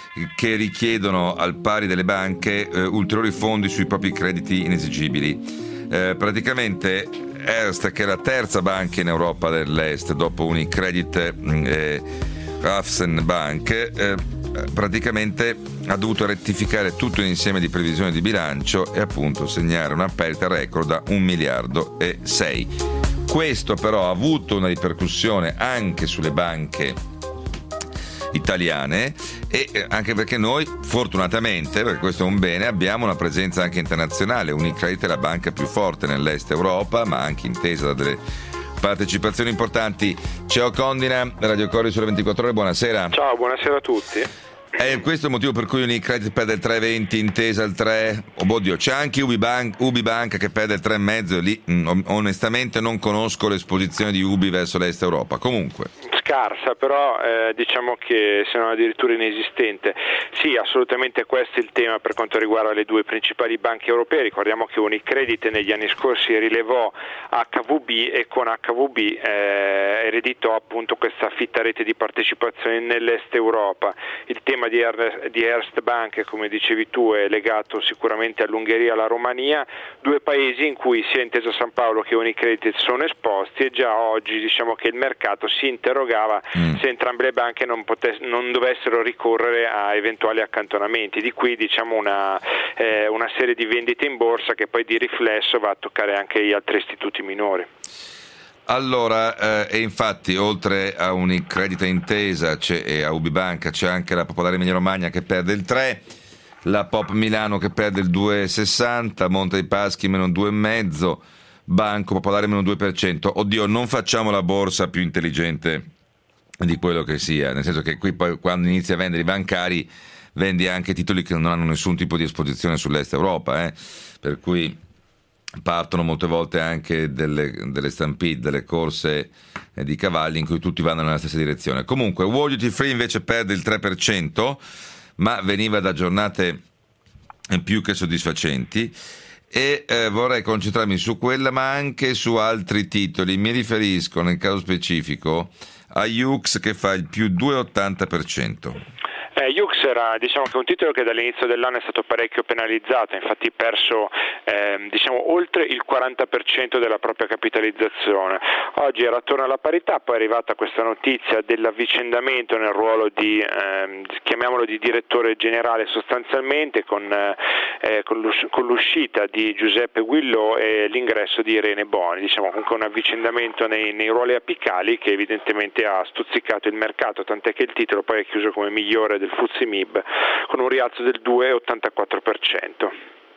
che richiedono al pari delle banche eh, ulteriori fondi sui propri crediti inesigibili. Eh, praticamente Erste, che è la terza banca in Europa dell'Est dopo Unicredit e Raiffeisen Bank, eh, praticamente ha dovuto rettificare tutto un insieme di previsioni di bilancio e appunto segnare una perdita record da un miliardo e sei. Questo però ha avuto una ripercussione anche sulle banche italiane, e anche perché noi fortunatamente, perché questo è un bene, abbiamo una presenza anche internazionale. Unicredit è la banca più forte nell'est Europa, ma anche intesa da delle partecipazioni importanti. Ciao Condina, Radio Corri sulle ventiquattro ore, buonasera. Ciao, buonasera a tutti. È questo il motivo per cui Unicredit perde il tre virgola venti, Intesa il tre, oh oddio, c'è anche Ubi Bank, Ubi Banca che perde il tre virgola cinque, e lì mh, onestamente non conosco l'esposizione di Ubi verso l'est Europa. Comunque scarsa, però eh, diciamo che se non addirittura inesistente. Sì, assolutamente questo è il tema per quanto riguarda le due principali banche europee. Ricordiamo che Unicredit negli anni scorsi rilevò acca vu bi e con acca vu bi eh, ereditò appunto questa fitta rete di partecipazioni nell'est Europa. Il tema di, er- di Erste Bank, come dicevi tu, è legato sicuramente all'Ungheria e alla Romania, due paesi in cui sia Intesa San Paolo che Unicredit sono esposti, e già oggi diciamo che il mercato si interrogava Mm. se entrambe le banche non, potess- non dovessero ricorrere a eventuali accantonamenti. Di qui diciamo una, eh, una serie di vendite in borsa che poi di riflesso va a toccare anche gli altri istituti minori. Allora, eh, e infatti oltre a Unicredit e Intesa c'è, e a Ubi Banca c'è anche la Popolare Emilia Romagna che perde il tre, la Pop Milano che perde il due virgola sessanta, Monte dei Paschi meno due virgola cinque, Banco Popolare meno due per cento. Oddio, non facciamo la borsa più intelligente di quello che sia, nel senso che qui poi quando inizi a vendere i bancari vendi anche titoli che non hanno nessun tipo di esposizione sull'est Europa, eh? Per cui partono molte volte anche delle, delle stampede, delle corse eh, di cavalli in cui tutti vanno nella stessa direzione. Comunque World Duty Free invece perde il tre per cento, ma veniva da giornate più che soddisfacenti, e eh, vorrei concentrarmi su quella ma anche su altri titoli. Mi riferisco nel caso specifico a Yux che fa il più due virgola ottanta per cento. Eh, Yux era diciamo che un titolo che dall'inizio dell'anno è stato parecchio penalizzato, infatti perso eh, diciamo oltre il quaranta per cento della propria capitalizzazione. Oggi era attorno alla parità, poi è arrivata questa notizia dell'avvicendamento nel ruolo di eh, chiamiamolo di direttore generale sostanzialmente, con, eh, con, l'us- con l'uscita di Giuseppe Guillò e l'ingresso di Irene Boni, diciamo comunque un avvicendamento nei, nei ruoli apicali che evidentemente ha stuzzicato il mercato, tant'è che il titolo poi è chiuso come migliore del F T S E M I B con un rialzo del due virgola ottantaquattro per cento.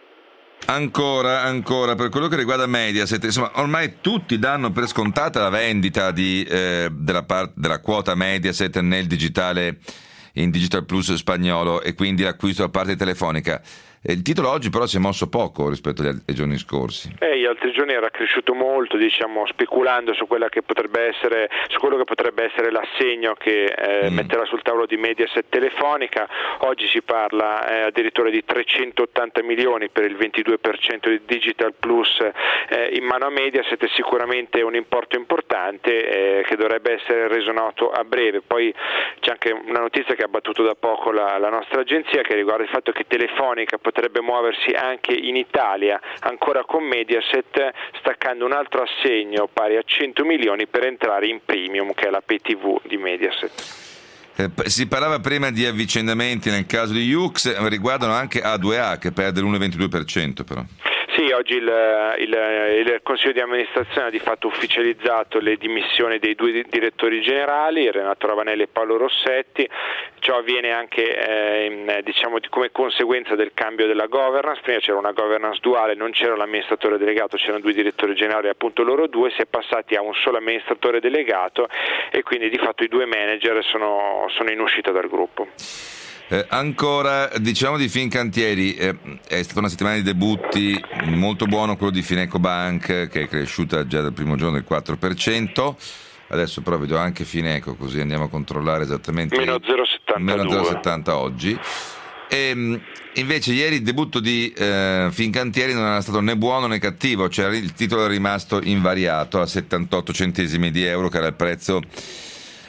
Ancora, ancora, per quello che riguarda Mediaset, insomma, ormai tutti danno per scontata la vendita di, eh, della, part- della quota Mediaset nel digitale, in Digital Plus spagnolo, e quindi l'acquisto da parte telefonica. Il titolo oggi però si è mosso poco rispetto agli, ai giorni scorsi. Eh, gli altri giorni era cresciuto molto, diciamo, speculando su quella che potrebbe essere, su quello che potrebbe essere l'assegno che eh, mm. metterà sul tavolo di Mediaset Telefonica. Oggi si parla eh, addirittura di trecentottanta milioni per il ventidue per cento di Digital Plus eh, in mano a Mediaset. È sicuramente un importo importante eh, che dovrebbe essere reso noto a breve. Poi c'è anche una notizia che ha battuto da poco la, la nostra agenzia, che riguarda il fatto che Telefonica potrebbe muoversi anche in Italia ancora con Mediaset, staccando un altro assegno pari a cento milioni per entrare in Premium, che è la pay tivù di Mediaset. Eh, si parlava prima di avvicendamenti nel caso di Yux, riguardano anche A due A che perde l'uno virgola ventidue per cento però. Sì, oggi il, il, il Consiglio di amministrazione ha di fatto ufficializzato le dimissioni dei due direttori generali, Renato Ravanelli e Paolo Rossetti. Ciò avviene anche eh, in, diciamo, come conseguenza del cambio della governance. Prima c'era una governance duale, non c'era l'amministratore delegato, c'erano due direttori generali, appunto loro due, si è passati a un solo amministratore delegato e quindi di fatto i due manager sono, sono in uscita dal gruppo. Eh, ancora, diciamo di Fincantieri, eh, è stata una settimana di debutti molto buono quello di Fineco Bank, che è cresciuta già dal primo giorno del quattro per cento. Adesso però vedo anche Fineco, così andiamo a controllare esattamente. Meno zero virgola settanta oggi. E, invece ieri il debutto di eh, Fincantieri non era stato né buono né cattivo, cioè il titolo è rimasto invariato a settantotto centesimi di euro, che era il prezzo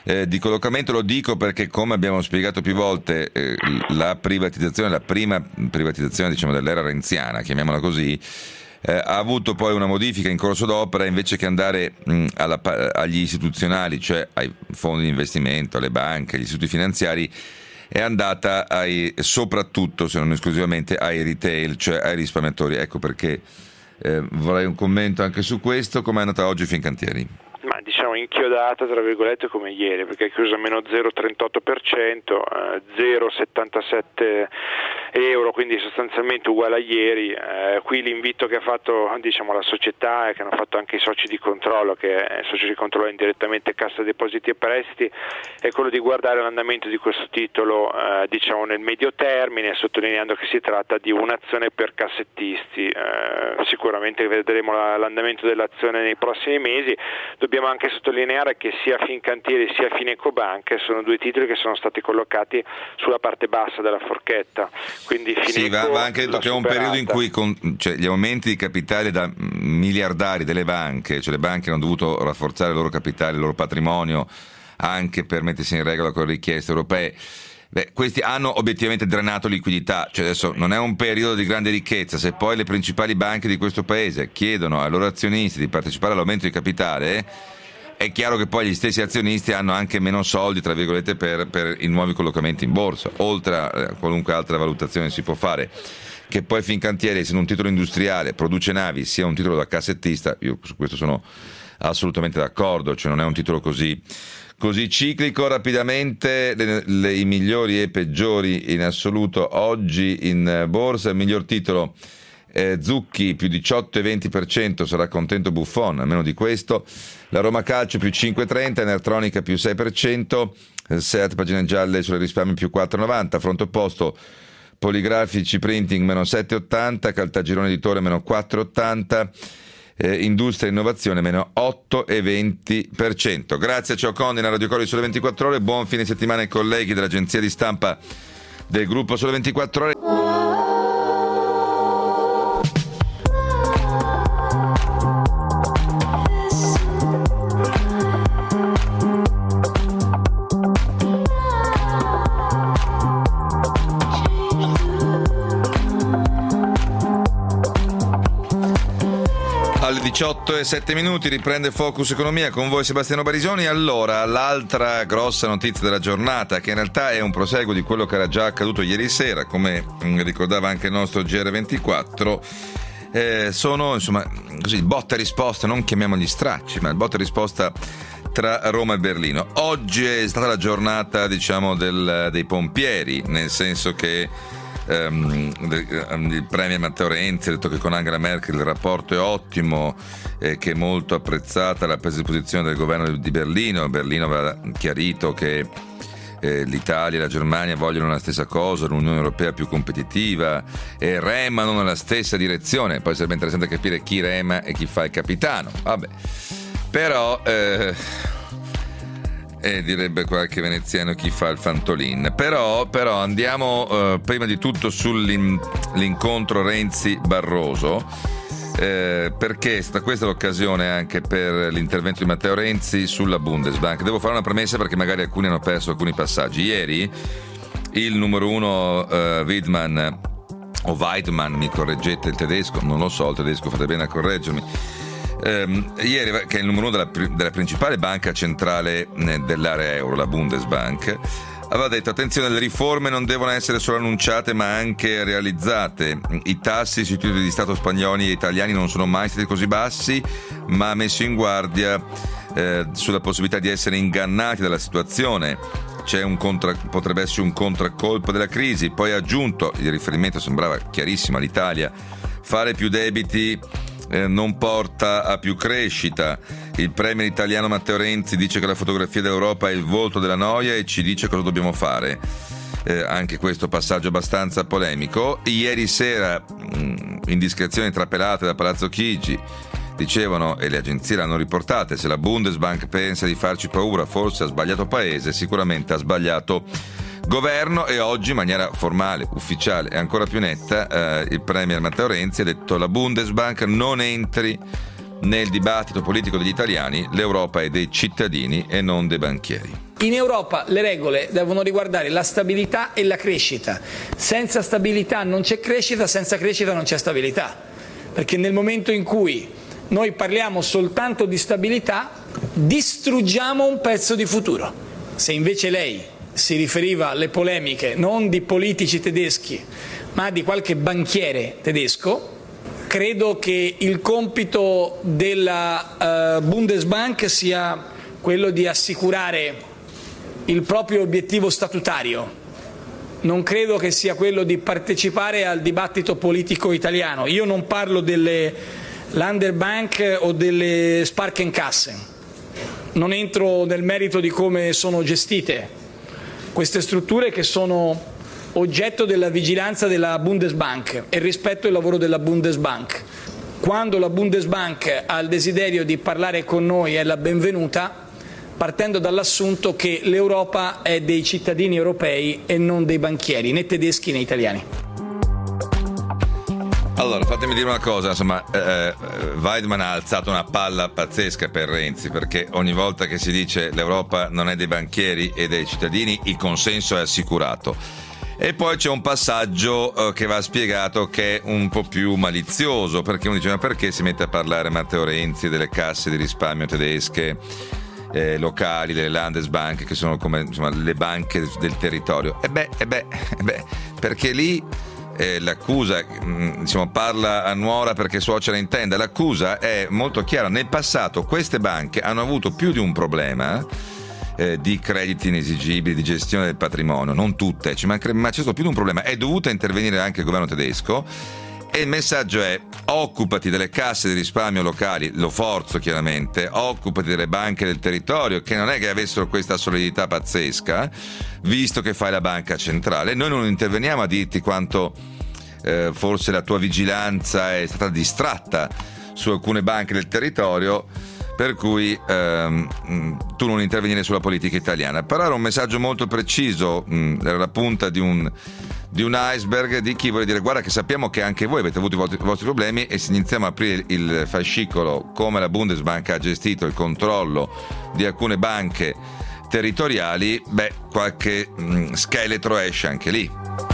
eh, di collocamento. Lo dico perché, come abbiamo spiegato più volte, eh, la privatizzazione, la prima privatizzazione, diciamo, dell'era renziana, chiamiamola così, eh, ha avuto poi una modifica in corso d'opera. Invece che andare mh, alla, agli istituzionali, cioè ai fondi di investimento, alle banche, agli istituti finanziari, è andata ai, soprattutto, se non esclusivamente, ai retail, cioè ai risparmiatori. Ecco perché eh, vorrei un commento anche su questo. Come è andata oggi Fincantieri? Ma diciamo inchiodata tra virgolette come ieri, perché è chiusa a meno zero virgola trentotto per cento, eh, zero virgola settantasette euro, quindi sostanzialmente uguale a ieri. Eh, qui l'invito che ha fatto, diciamo, la società e che hanno fatto anche i soci di controllo, che i soci di controllo indirettamente Cassa Depositi e Prestiti, è quello di guardare l'andamento di questo titolo eh, diciamo nel medio termine, sottolineando che si tratta di un'azione per cassettisti. Eh, sicuramente vedremo la, l'andamento dell'azione nei prossimi mesi. Dobbiamo anche sottolineare che sia Fincantieri sia Finecobank sono due titoli che sono stati collocati sulla parte bassa della forchetta, quindi Fineco sì, va, va anche detto che è un periodo in cui con, cioè, gli aumenti di capitale da miliardari delle banche, cioè le banche hanno dovuto rafforzare il loro capitale, il loro patrimonio, anche per mettersi in regola con le richieste europee. Beh, questi hanno obiettivamente drenato liquidità, cioè adesso non è un periodo di grande ricchezza. Se poi le principali banche di questo paese chiedono ai loro azionisti di partecipare all'aumento di capitale, è chiaro che poi gli stessi azionisti hanno anche meno soldi, tra virgolette, per, per i nuovi collocamenti in borsa, oltre a qualunque altra valutazione si può fare. Che poi Fincantieri, essendo un titolo industriale, produce navi, sia un titolo da cassettista, io su questo sono assolutamente d'accordo, cioè non è un titolo così Così ciclico. Rapidamente le, le, i migliori e peggiori in assoluto oggi in borsa. Il miglior titolo eh, Zucchi più diciotto virgola venti per cento, sarà contento Buffon, almeno di questo. La Roma Calcio più cinque virgola trenta, Enertronica più sei per cento, Seat pagine gialle sulle risparmi più quattro virgola novanta, fronte opposto Poligrafici Printing meno sette virgola ottanta, Caltagirone Editore meno quattro virgola ottanta, Eh, industria e innovazione meno otto virgola venti per cento. Grazie a Cio Condina, Radio Cori Sole ventiquattro Ore. Buon fine settimana ai colleghi dell'agenzia di stampa del gruppo Sole ventiquattro Ore. diciotto e sette minuti, riprende Focus Economia con voi Sebastiano Barisoni. Allora, l'altra grossa notizia della giornata, che in realtà è un proseguo di quello che era già accaduto ieri sera, come ricordava anche il nostro G R ventiquattro, eh, sono insomma così il botta e risposta, non chiamiamoli stracci, ma il botta e risposta tra Roma e Berlino. Oggi è stata la giornata, diciamo, del, dei pompieri, nel senso che Um, il premier Matteo Renzi ha detto che con Angela Merkel il rapporto è ottimo e che è molto apprezzata la presa di posizione del governo di Berlino. Berlino aveva chiarito che eh, l'Italia e la Germania vogliono la stessa cosa, l'Unione Europea più competitiva, e remano nella stessa direzione. Poi sarebbe interessante capire chi rema e chi fa il capitano. Vabbè, però eh, E direbbe qualche veneziano chi fa il fantolin. Però, però andiamo eh, prima di tutto sull'incontro Renzi-Barroso, eh, perché è stata questa l'occasione anche per l'intervento di Matteo Renzi sulla Bundesbank. Devo fare una premessa perché magari alcuni hanno perso alcuni passaggi. Ieri il numero uno eh, Weidmann o Weidmann, mi correggete il tedesco, non lo so, il tedesco, fate bene a correggermi. Um, ieri, che è il numero uno della, della principale banca centrale dell'area euro, la Bundesbank, aveva detto: attenzione, le riforme non devono essere solo annunciate ma anche realizzate. I tassi sui titoli di Stato spagnoli e italiani non sono mai stati così bassi, ma ha messo in guardia eh, sulla possibilità di essere ingannati dalla situazione. C'è un contra, potrebbe essere un contraccolpo della crisi. Poi ha aggiunto, il riferimento sembrava chiarissimo all'Italia: fare più debiti Eh, non porta a più crescita. Il premier italiano Matteo Renzi dice che la fotografia dell'Europa è il volto della noia e ci dice cosa dobbiamo fare. Eh, anche questo passaggio abbastanza polemico. Ieri sera mh, indiscrezioni trapelate da Palazzo Chigi dicevano, e le agenzie l'hanno riportate: se la Bundesbank pensa di farci paura, forse ha sbagliato paese, sicuramente ha sbagliato governo. E oggi, in maniera formale, ufficiale e ancora più netta, eh, il premier Matteo Renzi ha detto: la Bundesbank non entri nel dibattito politico degli italiani, l'Europa è dei cittadini e non dei banchieri. In Europa le regole devono riguardare la stabilità e la crescita. Senza stabilità non c'è crescita, senza crescita non c'è stabilità. Perché nel momento in cui noi parliamo soltanto di stabilità, distruggiamo un pezzo di futuro. Se invece lei si riferiva alle polemiche non di politici tedeschi, ma di qualche banchiere tedesco, credo che il compito della uh, Bundesbank sia quello di assicurare il proprio obiettivo statutario. Non credo che sia quello di partecipare al dibattito politico italiano. Io non parlo delle Landesbank o delle Sparkassen. Non entro nel merito di come sono gestite queste strutture, che sono oggetto della vigilanza della Bundesbank e rispetto al lavoro della Bundesbank. Quando la Bundesbank ha il desiderio di parlare con noi è la benvenuta, partendo dall'assunto che l'Europa è dei cittadini europei e non dei banchieri, né tedeschi né italiani. Allora, fatemi dire una cosa, insomma, eh, Weidmann ha alzato una palla pazzesca per Renzi, perché ogni volta che si dice l'Europa non è dei banchieri e dei cittadini, il consenso è assicurato. E poi c'è un passaggio eh, che va spiegato, che è un po' più malizioso, perché uno dice: ma perché si mette a parlare Matteo Renzi delle casse di risparmio tedesche, eh, locali, delle Landesbank, che sono come, insomma, le banche del territorio? E beh, e beh, e beh perché lì eh, l'accusa, mh, diciamo, parla a nuora perché suocera intenda. L'accusa è molto chiara: nel passato queste banche hanno avuto più di un problema Eh, di crediti inesigibili, di gestione del patrimonio, non tutte, ci mancherebbe, ma c'è stato più di un problema. È dovuto intervenire anche il governo tedesco, e il messaggio è: occupati delle casse di risparmio locali, lo forzo chiaramente, occupati delle banche del territorio, che non è che avessero questa solidità pazzesca, visto che fai la banca centrale. Noi non interveniamo a dirti quanto eh, forse la tua vigilanza è stata distratta su alcune banche del territorio, per cui ehm, tu non intervenire sulla politica italiana. Però era un messaggio molto preciso, mh, era la punta di un, di un iceberg di chi vuole dire: guarda che sappiamo che anche voi avete avuto i vostri, i vostri problemi, e se iniziamo a aprire il fascicolo come la Bundesbank ha gestito il controllo di alcune banche territoriali, beh, qualche mh, scheletro esce anche lì.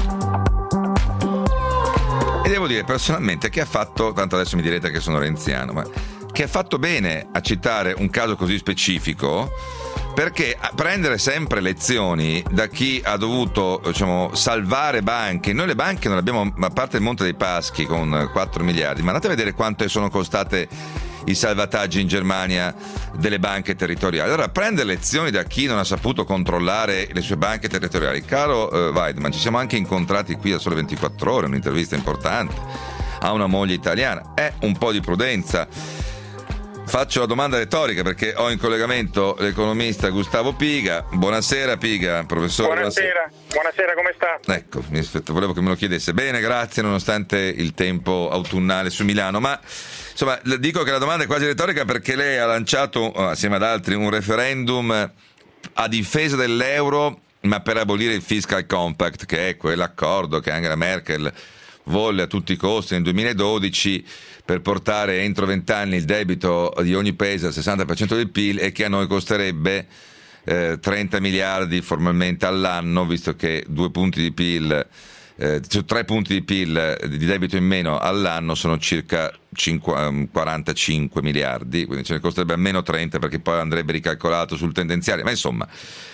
E devo dire personalmente che ha fatto, tanto adesso mi direte che sono renziano, ma che ha fatto bene a citare un caso così specifico, perché prendere sempre lezioni da chi ha dovuto, diciamo, salvare banche. Noi le banche non abbiamo, a parte il Monte dei Paschi con quattro miliardi, ma andate a vedere quanto sono costate i salvataggi in Germania delle banche territoriali. Allora, prendere lezioni da chi non ha saputo controllare le sue banche territoriali. Caro eh, Weidmann, ci siamo anche incontrati qui a Sole ventiquattro Ore, un'intervista importante a una moglie italiana. È un po' di prudenza. Faccio la domanda retorica perché ho in collegamento l'economista Gustavo Piga. Buonasera Piga, professore. Buonasera, buonasera, come sta? Ecco, mi aspetto, volevo che me lo chiedesse. Bene, grazie, nonostante il tempo autunnale su Milano. Ma insomma, dico che la domanda è quasi retorica perché lei ha lanciato, assieme ad altri, un referendum a difesa dell'euro, ma per abolire il Fiscal Compact, che è quell'accordo che Angela Merkel volle a tutti i costi nel duemiladodici per portare entro vent'anni il debito di ogni paese al sessanta per cento del P I L, e che a noi costerebbe eh, trenta miliardi formalmente all'anno, visto che due punti di P I L, eh, cioè tre punti di P I L di debito in meno all'anno sono circa quarantacinque miliardi, quindi ce ne costerebbe almeno trenta, perché poi andrebbe ricalcolato sul tendenziale. Ma insomma,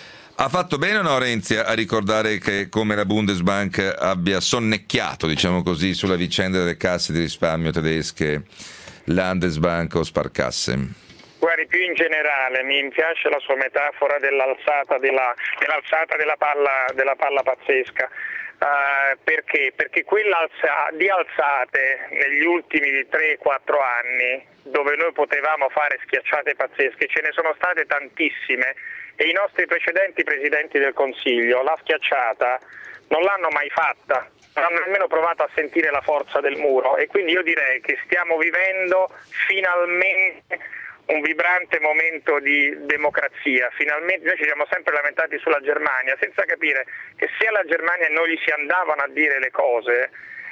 ha fatto bene o no Renzi a ricordare che come la Bundesbank abbia sonnecchiato, diciamo così, sulla vicenda delle casse di risparmio tedesche, Landesbank o Sparkassen? Guardi, più in generale mi piace la sua metafora dell'alzata della, dell'alzata della palla, della palla pazzesca. Uh, perché? Perché quella alza, di alzate negli ultimi tre quattro anni, dove noi potevamo fare schiacciate pazzesche, ce ne sono state tantissime, e i nostri precedenti presidenti del Consiglio la schiacciata non l'hanno mai fatta, non hanno nemmeno provato a sentire la forza del muro, e quindi io direi che stiamo vivendo finalmente un vibrante momento di democrazia. Finalmente. Noi ci siamo sempre lamentati sulla Germania, senza capire che se alla Germania non gli si andavano a dire le cose,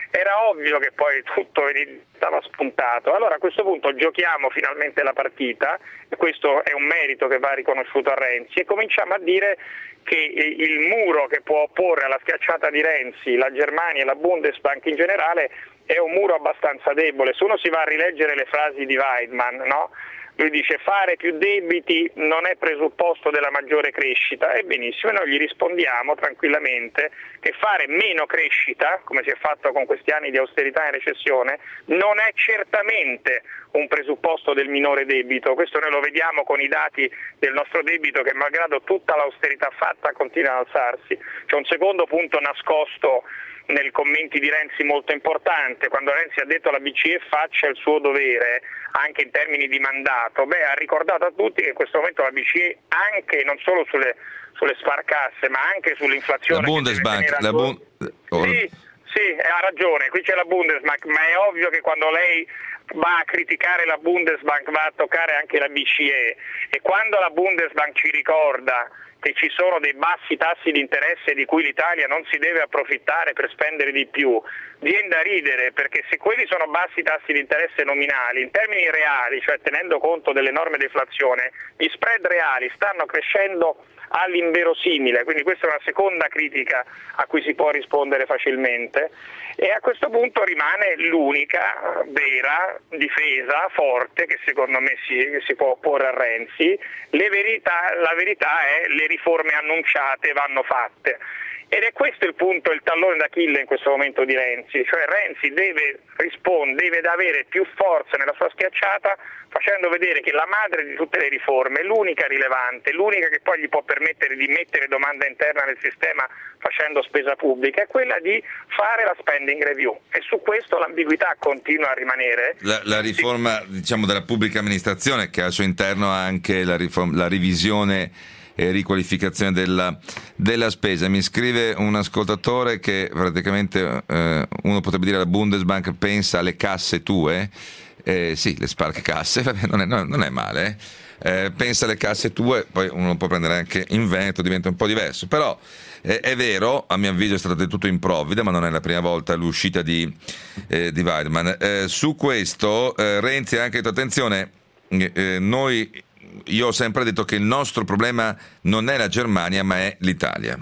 era ovvio che poi tutto stava spuntato. Allora a questo punto giochiamo finalmente la partita, e questo è un merito che va riconosciuto a Renzi, e cominciamo a dire che il muro che può opporre alla schiacciata di Renzi la Germania e la Bundesbank in generale è un muro abbastanza debole. Se uno si va a rileggere le frasi di Weidmann, no? Lui dice fare più debiti non è presupposto della maggiore crescita, e benissimo, noi gli rispondiamo tranquillamente che fare meno crescita, come si è fatto con questi anni di austerità e recessione, non è certamente un presupposto del minore debito. Questo noi lo vediamo con i dati del nostro debito che, malgrado tutta l'austerità fatta, continua ad alzarsi. C'è un secondo punto nascosto nei commenti di Renzi molto importante. Quando Renzi ha detto alla B C E faccia il suo dovere anche in termini di mandato, beh, ha ricordato a tutti che in questo momento la B C E, anche non solo sulle, sulle sparcasse ma anche sull'inflazione, la Bundesbank, la Bund... sì, sì, ha ragione, qui c'è la Bundesbank, ma è ovvio che quando lei va a criticare la Bundesbank va a toccare anche la B C E, e quando la Bundesbank ci ricorda che ci sono dei bassi tassi di interesse di cui l'Italia non si deve approfittare per spendere di più, viene da ridere, perché se quelli sono bassi tassi di interesse nominali, in termini reali, cioè tenendo conto dell'enorme deflazione, gli spread reali stanno crescendo all'inverosimile, quindi questa è una seconda critica a cui si può rispondere facilmente, e a questo punto rimane l'unica vera difesa forte che secondo me si, si può opporre a Renzi. Le verità, la verità è le riforme annunciate vanno fatte. Ed è questo il punto, il tallone d'Achille in questo momento di Renzi, cioè Renzi deve rispondere, deve avere più forza nella sua schiacciata, facendo vedere che la madre di tutte le riforme, l'unica rilevante, l'unica che poi gli può permettere di mettere domanda interna nel sistema facendo spesa pubblica, è quella di fare la spending review, e su questo l'ambiguità continua a rimanere. La, la riforma diciamo della pubblica amministrazione, che ha al suo interno anche la, riform- la revisione e riqualificazione della, della spesa. Mi scrive un ascoltatore che praticamente eh, uno potrebbe dire la Bundesbank pensa alle casse tue, eh, sì, le sparche casse, non è, non è male, eh. Eh, pensa alle casse tue, poi uno può prendere anche in Veneto, diventa un po' diverso, però eh, è vero, a mio avviso è stata del tutto improvvida, ma non è la prima volta l'uscita di, eh, di Weidmann. Eh, su questo eh, Renzi ha anche detto attenzione, eh, noi io ho sempre detto che il nostro problema non è la Germania ma è l'Italia.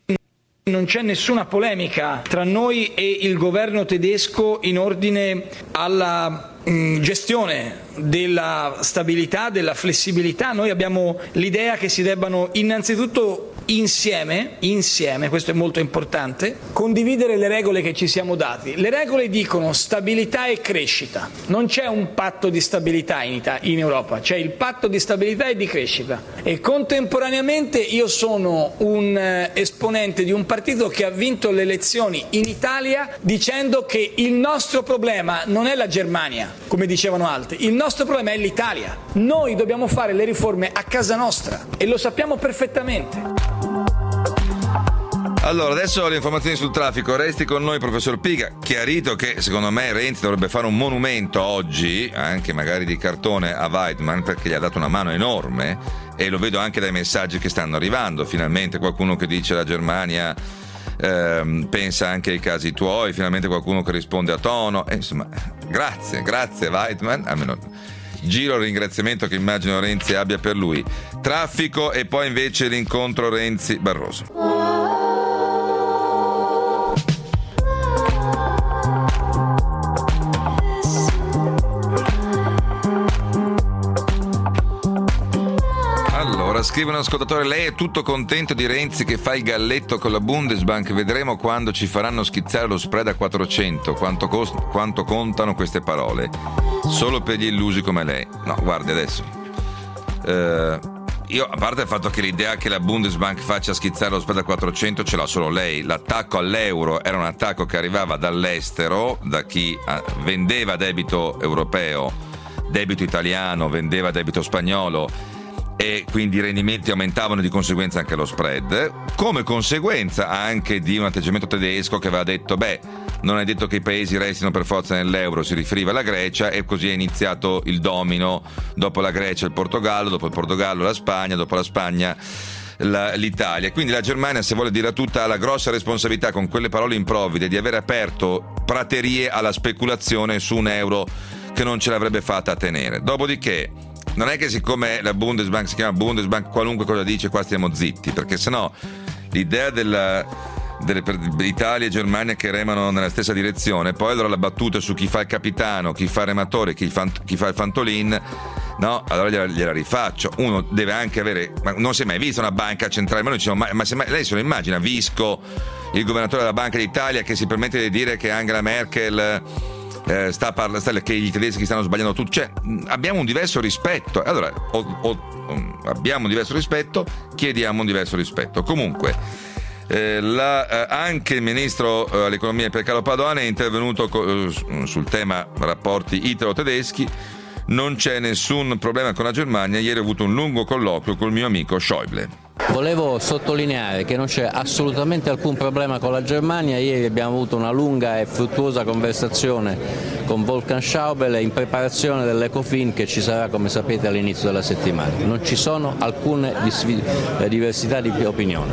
Non c'è nessuna polemica tra noi e il governo tedesco in ordine alla mh, gestione della stabilità, della flessibilità. Noi abbiamo l'idea che si debbano innanzitutto insieme, insieme, questo è molto importante, condividere le regole che ci siamo dati. Le regole dicono stabilità e crescita. Non c'è un patto di stabilità in, Ita- in Europa, c'è il patto di stabilità e di crescita. E contemporaneamente io sono un eh, esponente di un partito che ha vinto le elezioni in Italia dicendo che il nostro problema non è la Germania, come dicevano altri, il nostro problema è l'Italia. Noi dobbiamo fare le riforme a casa nostra e lo sappiamo perfettamente. Allora, adesso le informazioni sul traffico. Resti con noi, professor Piga. Chiarito che secondo me Renzi dovrebbe fare un monumento oggi, anche magari di cartone, a Weidmann, perché gli ha dato una mano enorme, e lo vedo anche dai messaggi che stanno arrivando. Finalmente qualcuno che dice la Germania ehm, pensa anche ai casi tuoi, finalmente qualcuno che risponde a tono. E insomma, grazie, grazie Weidmann, almeno giro il ringraziamento che immagino Renzi abbia per lui. Traffico e poi invece l'incontro Renzi-Barroso. Scrive un ascoltatore: lei è tutto contento di Renzi che fa il galletto con la Bundesbank, vedremo quando ci faranno schizzare lo spread a quattrocento, quanto, cost- quanto contano queste parole, solo per gli illusi come lei. No, guardi adesso, eh, io a parte il fatto che l'idea che la Bundesbank faccia schizzare lo spread a quattrocento ce l'ha solo lei. L'attacco all'euro era un attacco che arrivava dall'estero, da chi vendeva debito europeo, debito italiano, vendeva debito spagnolo, e quindi i rendimenti aumentavano e di conseguenza anche lo spread, come conseguenza anche di un atteggiamento tedesco che aveva detto beh, non è detto che i paesi restino per forza nell'euro, si riferiva alla Grecia, e così è iniziato il domino: dopo la Grecia il Portogallo, dopo il Portogallo la Spagna, dopo la Spagna la, l'Italia. Quindi la Germania, se vuole dire tutta, ha la grossa responsabilità, con quelle parole improvvide, di aver aperto praterie alla speculazione su un euro che non ce l'avrebbe fatta a tenere. Dopodiché non è che siccome la Bundesbank si chiama Bundesbank qualunque cosa dice qua stiamo zitti, perché sennò l'idea della, delle Italia e Germania che remano nella stessa direzione, poi allora la battuta su chi fa il capitano, chi fa il rematore, chi, fa, chi fa il fantolin, no, allora gliela, gliela rifaccio. Uno deve anche avere, ma non si è mai vista una banca centrale, ma, noi diciamo, ma, ma se mai, lei se lo immagina Visco, il governatore della Banca d'Italia, che si permette di dire che Angela Merkel Eh, sta parlando, che i tedeschi stanno sbagliando tutto, cioè abbiamo un diverso rispetto. Allora o, o, abbiamo un diverso rispetto, chiediamo un diverso rispetto. Comunque eh, la, eh, anche il ministro eh, all'economia Piercarlo Padoan è intervenuto co- sul tema rapporti italo-tedeschi. Non c'è nessun problema con la Germania. Ieri ho avuto un lungo colloquio col mio amico Schäuble. Volevo sottolineare che non c'è assolutamente alcun problema con la Germania. Ieri abbiamo avuto una lunga e fruttuosa conversazione con Wolfgang Schäuble in preparazione dell'Ecofin che ci sarà, come sapete, all'inizio della settimana. Non ci sono alcune diversità di opinione.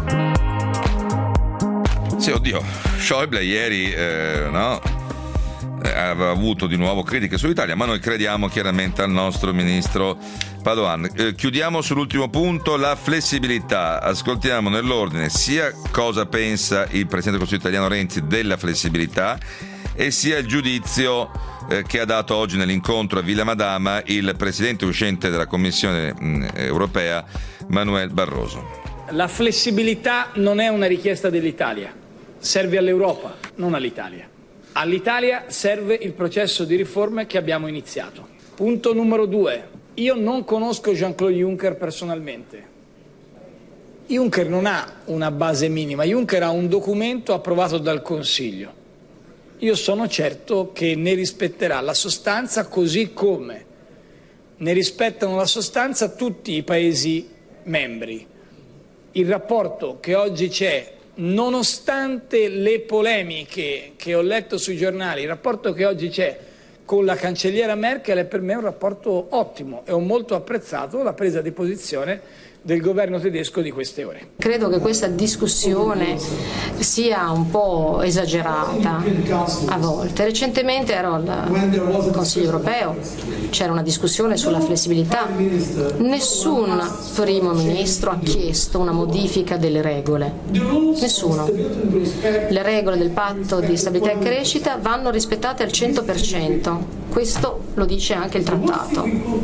Sì, oddio, Schäuble ieri eh, no, aveva avuto di nuovo critiche sull'Italia, ma noi crediamo chiaramente al nostro ministro Padoan. Eh, chiudiamo sull'ultimo punto, la flessibilità. Ascoltiamo nell'ordine sia cosa pensa il Presidente del Consiglio italiano Renzi della flessibilità e sia il giudizio eh, che ha dato oggi nell'incontro a Villa Madama il Presidente uscente della Commissione mh, europea Manuel Barroso. La flessibilità non è una richiesta dell'Italia, serve all'Europa, non all'Italia. All'Italia serve il processo di riforme che abbiamo iniziato. Punto numero due. Io non conosco Jean-Claude Juncker personalmente. Juncker non ha una base minima, Juncker ha un documento approvato dal Consiglio. Io sono certo che ne rispetterà la sostanza, così come ne rispettano la sostanza tutti i Paesi membri. Il rapporto che oggi c'è, nonostante le polemiche che ho letto sui giornali, il rapporto che oggi c'è con la cancelliera Merkel è per me un rapporto ottimo e ho molto apprezzato la presa di posizione del governo tedesco di queste ore. Credo che questa discussione sia un po' esagerata a volte. Recentemente ero al Consiglio europeo, c'era una discussione sulla flessibilità. Nessun primo ministro ha chiesto una modifica delle regole. Nessuno. Le regole del patto di stabilità e crescita vanno rispettate al cento per cento. Questo lo dice anche il trattato.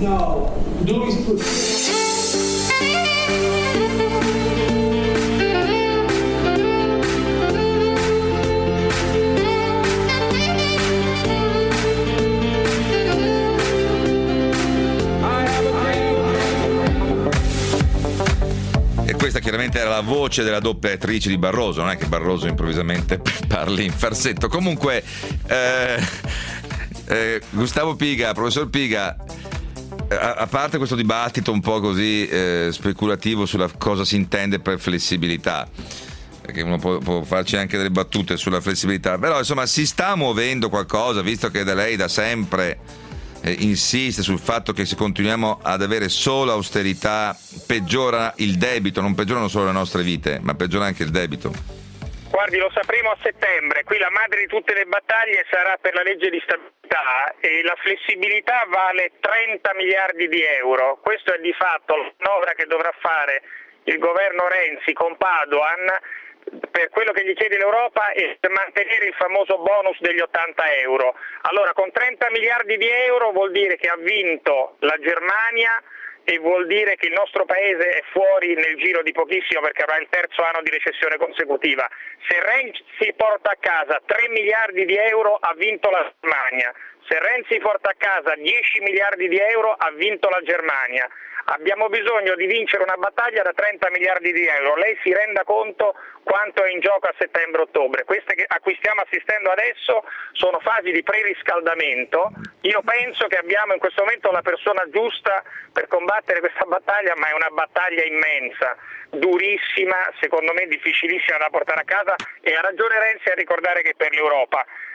Questa chiaramente era la voce della doppiatrice di Barroso, non è che Barroso improvvisamente parli in farsetto. Comunque eh, eh, Gustavo Piga, professor Piga, a, a parte questo dibattito un po' così eh, speculativo sulla cosa si intende per flessibilità, perché uno può, può farci anche delle battute sulla flessibilità, però insomma si sta muovendo qualcosa, visto che da lei da sempre Eh, insiste sul fatto che se continuiamo ad avere solo austerità peggiora il debito, non peggiorano solo le nostre vite, ma peggiora anche il debito. Guardi, lo sapremo a settembre, qui la madre di tutte le battaglie sarà per la legge di stabilità e la flessibilità vale trenta miliardi di euro, questo è di fatto la manovra che dovrà fare il governo Renzi con Padoan per quello che gli chiede l'Europa è per mantenere il famoso bonus degli ottanta euro. Allora con trenta miliardi di euro vuol dire che ha vinto la Germania e vuol dire che il nostro paese è fuori nel giro di pochissimo perché avrà il terzo anno di recessione consecutiva. Se Renzi porta a casa tre miliardi di euro ha vinto la Germania, se Renzi porta a casa dieci miliardi di euro ha vinto la Germania. Abbiamo bisogno di vincere una battaglia da trenta miliardi di euro. Lei si renda conto quanto è in gioco a settembre-ottobre. Queste a cui stiamo assistendo adesso sono fasi di preriscaldamento. Io penso che abbiamo in questo momento la persona giusta per combattere questa battaglia, ma è una battaglia immensa, durissima, secondo me difficilissima da portare a casa, e ha ragione Renzi a ricordare che per l'Europa.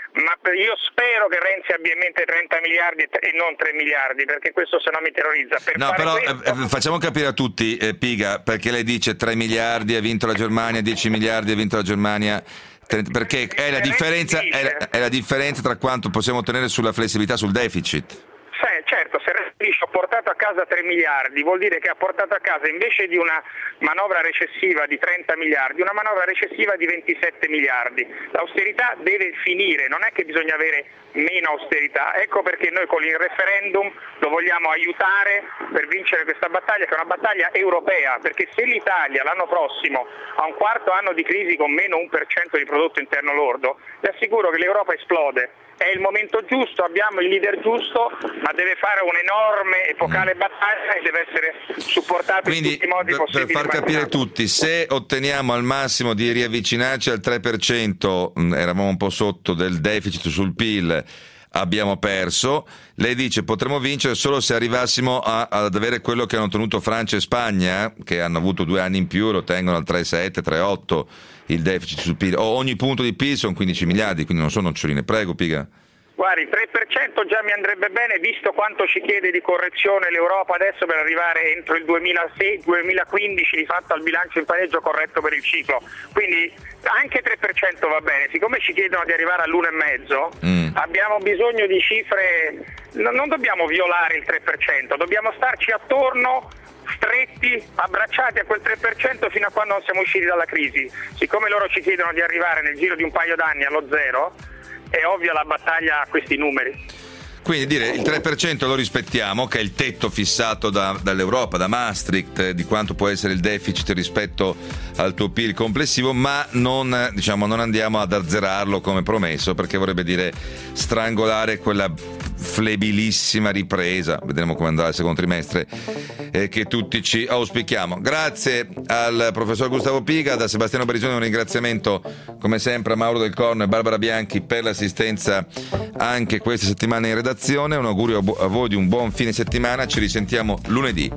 ma io spero che Renzi abbia in mente trenta miliardi e non tre miliardi, perché questo se no mi terrorizza. Per no, però questo... eh, facciamo capire a tutti, eh, Piga, perché lei dice tre miliardi ha vinto la Germania, dieci miliardi ha vinto la Germania, perché è la differenza, è la, è la differenza tra quanto possiamo ottenere sulla flessibilità, sul deficit. Certo, se Renzi ha portato a casa tre miliardi vuol dire che ha portato a casa, invece di una manovra recessiva di trenta miliardi, una manovra recessiva di ventisette miliardi. L'austerità deve finire, non è che bisogna avere meno austerità, ecco perché noi con il referendum lo vogliamo aiutare per vincere questa battaglia, che è una battaglia europea, perché se l'Italia l'anno prossimo ha un quarto anno di crisi con meno uno per cento di prodotto interno lordo, vi assicuro che l'Europa esplode. È il momento giusto, abbiamo il leader giusto, ma deve fare un'enorme epocale battaglia e deve essere supportato Quindi, in tutti i modi per, possibili. per far capire tutti, se otteniamo al massimo di riavvicinarci al tre per cento, eravamo un po' sotto del deficit sul P I L, abbiamo perso. Lei dice potremmo vincere solo se arrivassimo a, ad avere quello che hanno ottenuto Francia e Spagna, che hanno avuto due anni in più, lo tengono al tre virgola sette, tre virgola otto il deficit sul P I L. O ogni punto di P I L sono quindici miliardi, quindi non sono noccioline. Prego, Piga. Guardi, il tre per cento già mi andrebbe bene, visto quanto ci chiede di correzione l'Europa adesso per arrivare entro il duemilasei duemilaquindici di fatto al bilancio in pareggio corretto per il ciclo. Quindi anche tre per cento va bene, siccome ci chiedono di arrivare all'uno virgola cinque, mm. abbiamo bisogno di cifre, no, non dobbiamo violare il tre per cento, dobbiamo starci attorno, stretti, abbracciati a quel tre per cento fino a quando non siamo usciti dalla crisi. Siccome loro ci chiedono di arrivare nel giro di un paio d'anni allo zero, è ovvia la battaglia a questi numeri. Quindi dire il tre per cento lo rispettiamo, che è il tetto fissato da, dall'Europa, da Maastricht, eh, di quanto può essere il deficit rispetto al tuo P I L complessivo, ma non, diciamo, non andiamo ad azzerarlo come promesso, perché vorrebbe dire strangolare quella flebilissima ripresa, vedremo come andrà il secondo trimestre, eh, che tutti ci auspichiamo. Grazie al professor Gustavo Piga. Da Sebastiano Barisoni un ringraziamento come sempre a Mauro Del Corno e Barbara Bianchi per l'assistenza anche questa settimana in redazione. Un augurio a voi di un buon fine settimana, ci risentiamo lunedì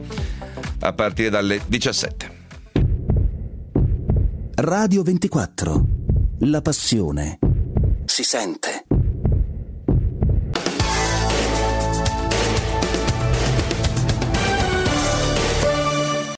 a partire dalle diciassette. Radio ventiquattro, la passione si sente.